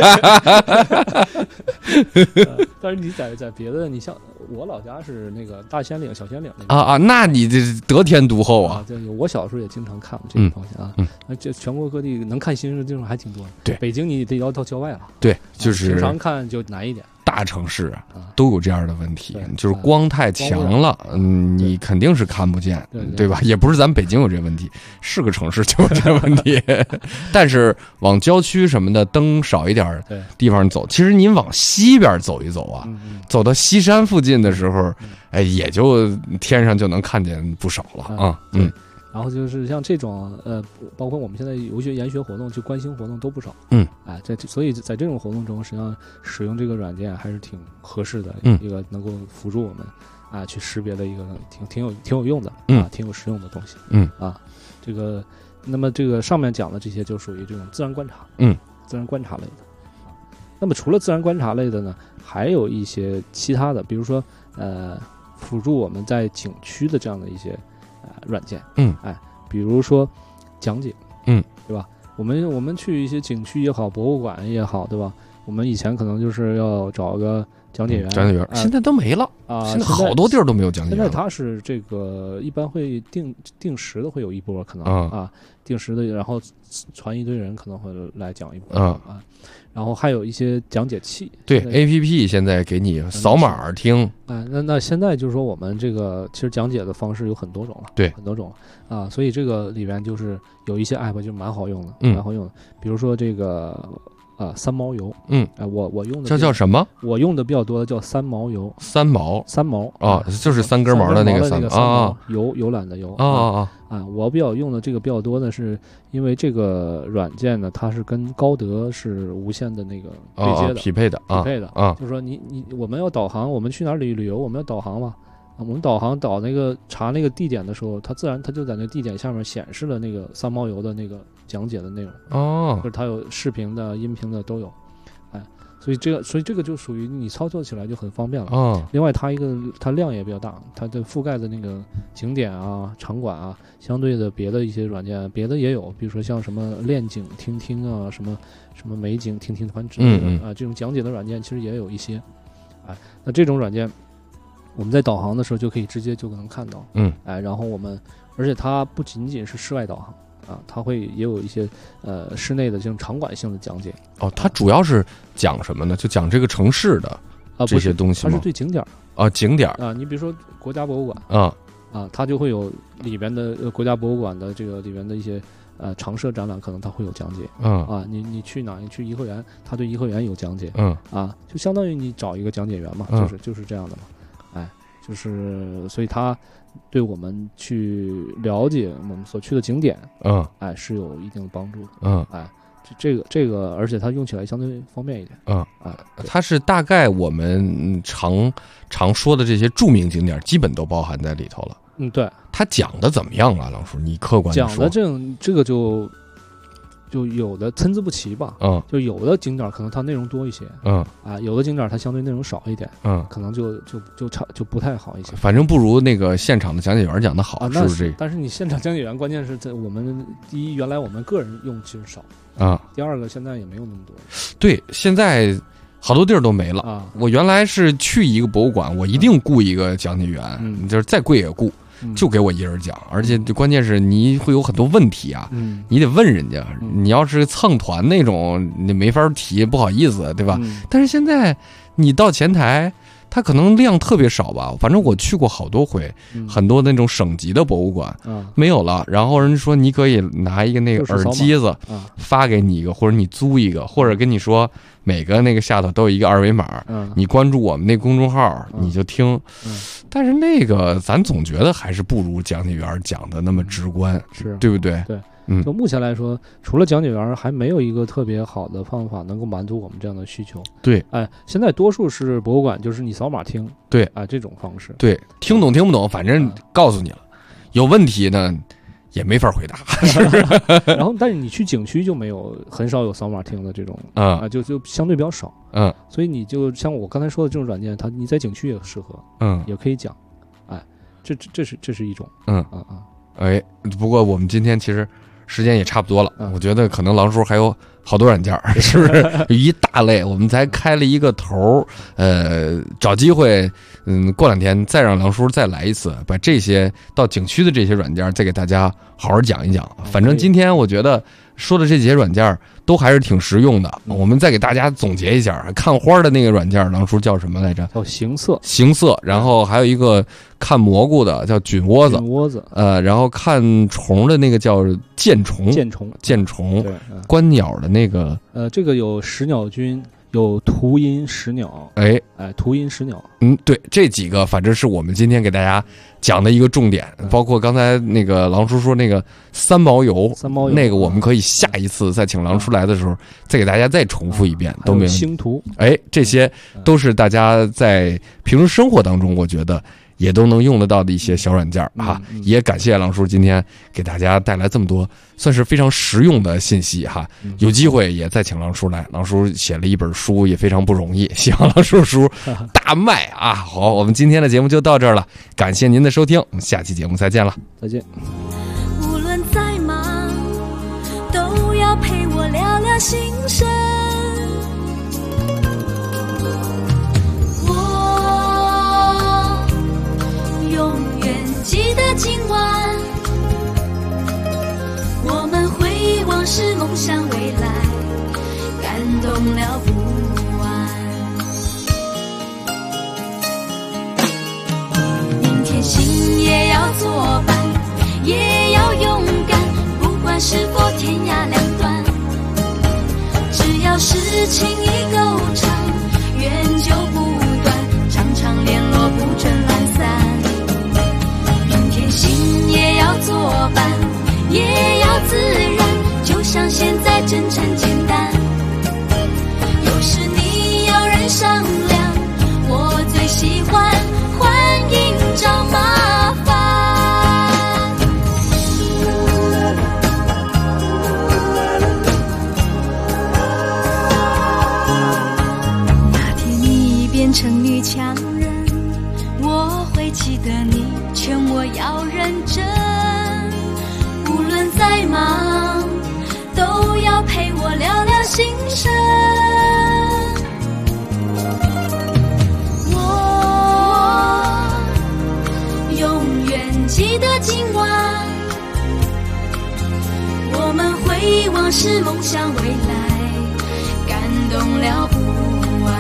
呃、但是你在在别的，你像我老家是那个大仙岭、小仙岭那边啊啊，那你这得天独厚啊！ 啊对，我小时候也经常看这个东西啊， 嗯， 那、嗯、这全国各地能看星星的地方还挺多的。 对， 北京你得要到郊外了。 对，就是平常看就难一点。 大城市啊，都有这样的问题，就是光太强了， 嗯， 你肯定是看不见， 对对吧？也不是咱们北京有这问题，是个城市就有这问题。但是往郊区什么的灯少一点地方走，其实您往西边走一走啊，走到西山附近的时候，哎，也就天上就能看见不少了啊，嗯。 然后就是像这种呃，包括我们现在游学研学活动，就观星活动都不少。 嗯， 哎，在所以在这种活动中，实际上使用这个软件还是挺合适的， 嗯、 一个能够辅助我们啊去识别的一个挺挺有挺有用的， 嗯、 啊，挺有实用的东西。 嗯啊，这个那么这个上面讲的这些就属于这种自然观察， 嗯， 自然观察类的。啊，那么除了自然观察类的呢，还有一些其他的，比如说呃，辅助我们在景区的这样的一些。呃，软件， 嗯， 哎，比如说讲解， 嗯， 对吧？我们我们去一些景区也好，博物馆也好，对吧？我们以前可能就是要找个讲解员， 嗯、讲解员、 呃， 现在都没了啊， 现在好多地儿都没有讲解员。 现在他是这个一般会定定时的会有一波，可能、 嗯、 啊，定时的，然后传一堆人可能会来讲一波、 嗯、 啊。然后还有一些讲解器， 对 A P P 现在给你扫码听。 哎，那那现在就是说我们这个其实讲解的方式有很多种了， 对， 很多种啊，所以这个里边就是有一些 app 就蛮好用的， 嗯， 蛮好用的，比如说这个啊三毛游， 嗯， 哎，我我用的这叫什么？ 我用的比较多的叫三毛游， 三毛， 三毛啊，就是三根毛的那个三毛啊， 游游览的游啊啊啊。 啊，我比较用的这个比较多的是，因为这个软件呢，它是跟高德是无线的那个对接的、 哦、匹配的， 匹配的啊， 就是说你你我们要导航，我们去哪里旅游，我们要导航嘛，啊，我们导航导那个查那个地点的时候，它自然它就在那个地点下面显示了那个三毛游的那个讲解的内容， 哦， 就是它有视频的、音频的都有，哎。所以这个，所以这个就属于你操作起来就很方便了。 哦， 另外，它一个它量也比较大，它的覆盖的那个景点啊、场馆啊，相对的别的一些软件，别的也有，比如说像什么恋景听听啊，什么什么美景听听团之类的、 嗯嗯啊，这种讲解的软件其实也有一些。哎，那这种软件我们在导航的时候就可以直接就能看到。 嗯， 哎，然后我们，而且它不仅仅是室外导航。啊，它会也有一些呃室内的这种场馆性的讲解。 哦，它主要是讲什么呢？就讲这个城市的啊这些东西吗？ 它是对景点啊，景点啊，你比如说国家博物馆啊啊，它就会有里边的、呃、国家博物馆的这个里边的一些呃常设展览，可能它会有讲解。 嗯啊，你你去哪？你去颐和园，它对颐和园有讲解。 嗯啊，就相当于你找一个讲解员嘛， 嗯、 就是就是这样的嘛。哎，就是所以它。对我们去了解我们所去的景点， 嗯， 哎，是有一定的帮助的， 嗯， 哎，这这个这个，而且它用起来相对方便一点， 嗯， 啊， 它是大概我们常常说的这些著名景点，基本都包含在里头了。 嗯，对， 它讲的怎么样啊，郎叔？你客观讲的这种这个就就有的参差不齐吧， 嗯， 就有的景点可能它内容多一些， 嗯啊，有的景点它相对内容少一点， 嗯， 可能就就就差就不太好一些。 反正不如那个现场的讲解员讲的好， 啊， 是不是这？ 但是你现场讲解员，关键是在我们第一，原来我们个人用其实少啊， 第二个现在也没有那么多。 对，现在好多地儿都没了啊。 我原来是去一个博物馆，我一定雇一个讲解员， 嗯， 就是再贵也雇。就给我一人讲，而且关键是你会有很多问题啊， 嗯， 你得问人家。你要是蹭团那种，你没法提，不好意思，对吧？ 嗯、 但是现在你到前台，它可能量特别少吧。反正我去过好多回， 嗯、 很多那种省级的博物馆、 嗯、 没有了。然后人家说你可以拿一个那个耳机子发给你一个，或者你租一个，或者跟你说每个那个下头都有一个二维码， 嗯、 你关注我们那公众号、嗯、你就听。 嗯但是那个咱总觉得还是不如讲解员讲的那么直观， 是对不对？ 对， 嗯， 就目前来说，除了讲解员，还没有一个特别好的方法能够满足我们这样的需求。 对， 哎，现在多数是博物馆，就是你扫码听， 对， 啊，这种方式， 对，听懂听不懂，反正告诉你了，有问题呢也没法回答，是不是？ 然后，但是你去景区就没有，很少有扫码听的这种， 嗯、 啊，就就相对比较少， 嗯， 所以你就像我刚才说的这种软件，它你在景区也适合， 嗯， 也可以讲。这这这是这是一种， 嗯啊啊， 哎，不过我们今天其实时间也差不多了， 嗯、 我觉得可能狼叔还有好多软件，是不是？一大类，我们才开了一个头，呃，找机会，嗯，过两天再让狼叔再来一次，把这些到景区的这些软件再给大家好好讲一讲。反正今天我觉得说的这几些软件都还是挺实用的， 嗯、 我们再给大家总结一下。看花的那个软件，狼叔叫什么来着？ 叫行色。 行色，然后还有一个看蘑菇的叫菌窝子， 菌窝子， 呃，然后看虫的那个叫箭虫， 箭虫， 箭虫， 对， 嗯、观鸟的那个， 呃，这个有食鸟君。有图音食鸟， 哎哎，图音食鸟， 嗯，对，这几个反正是我们今天给大家讲的一个重点， 嗯、 包括刚才那个狼叔说那个三毛游， 三毛游那个我们可以下一次再请狼叔来的时候、嗯、再给大家再重复一遍， 嗯、 都没有星图， 哎，这些都是大家在平时生活当中，我觉得也都能用得到的一些小软件啊， 嗯嗯、 也感谢狼叔今天给大家带来这么多算是非常实用的信息哈。 嗯、 有机会也再请狼叔来，狼叔写了一本书也非常不容易，希望狼叔书大卖啊！好，我们今天的节目就到这儿了，感谢您的收听，我们下期节目再见了， 再见。 无论再忙，都要陪我聊聊心声。记得今晚，我们回忆往事，梦想未来，感动了不完。明天心也要作伴，也要勇敢，不管是否天涯两端，只要是情谊够长，缘就不断，常常联络，不准懒散。心也要作伴，也要自然，就像现在真诚简单。有时你有人商量，我最喜欢欢迎找麻烦。那天你变成女强人，我会记得你劝我要认真，无论再忙，都要陪我聊聊心声。我永远记得今晚，我们回忆往事，梦想未来，感动了不完。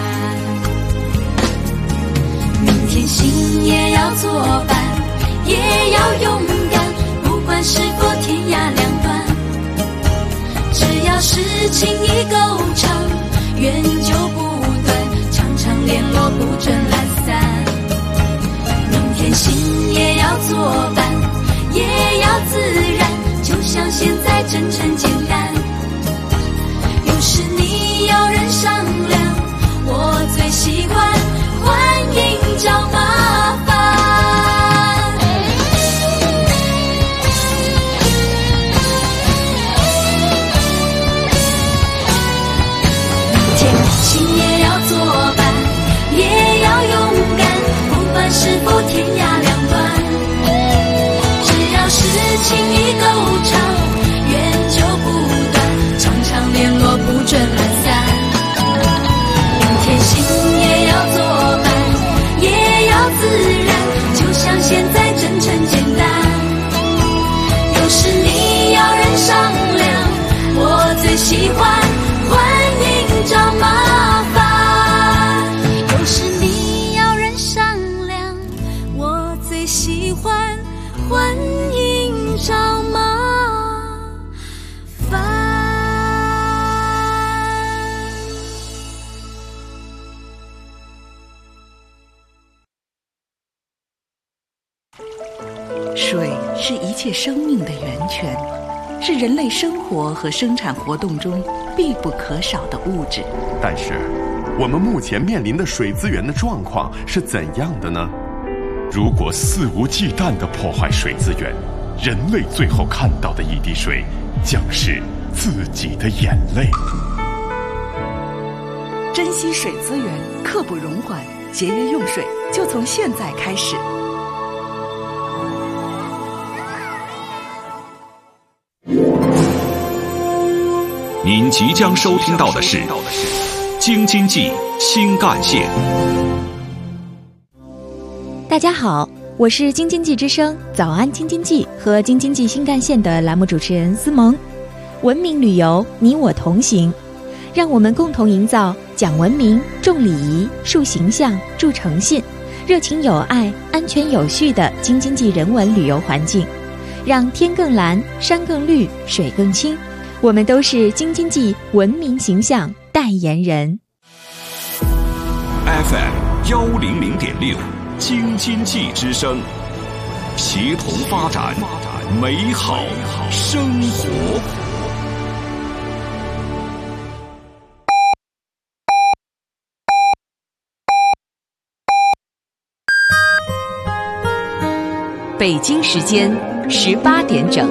明天心也要作伴，也要勇敢，不管是否天涯两端，只要是情谊够长，缘就不断，常常联络，不准懒散。明天心也要作伴，也要自然，就像现在真诚简单。有时你有人商量，我最喜欢欢迎找麻烦。 情意够长，缘就不断，常常联络不准懒散。明天心也要作伴，也要自然，就像现在真诚简单。有时你要人商量，我最喜欢欢迎找麻烦。有时你要人商量，我最喜欢欢迎找麻烦。 水是一切生命的源泉，是人类生活和生产活动中必不可少的物质。 但是，我们目前面临的水资源的状况是怎样的呢？如果肆无忌惮地破坏水资源，人类最后看到的一滴水，将是自己的眼泪。 珍惜水资源，刻不容缓，节约用水，就从现在开始。 您即将收听到的是京津冀新干线。 大家好，我是京津冀之声早安京津冀和京津冀新干线的栏目主持人思萌。文明旅游，你我同行，让我们共同营造讲文明、重礼仪、树形象、助诚信、热情有爱、安全有序的京津冀人文旅游环境，让天更蓝、山更绿、水更清。我们都是京津冀文明形象代言人。 F M 幺零零点六京津冀之声，协同发展美好生活。 北京时间十八点整。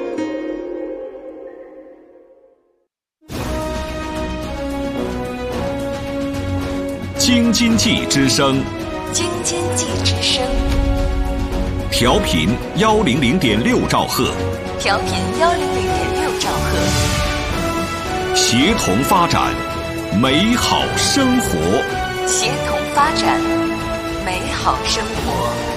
京津冀之声， 京津冀之声， 调频幺零零点六兆赫， 调频幺零零点六兆赫， 协同发展美好生活， 协同发展美好生活。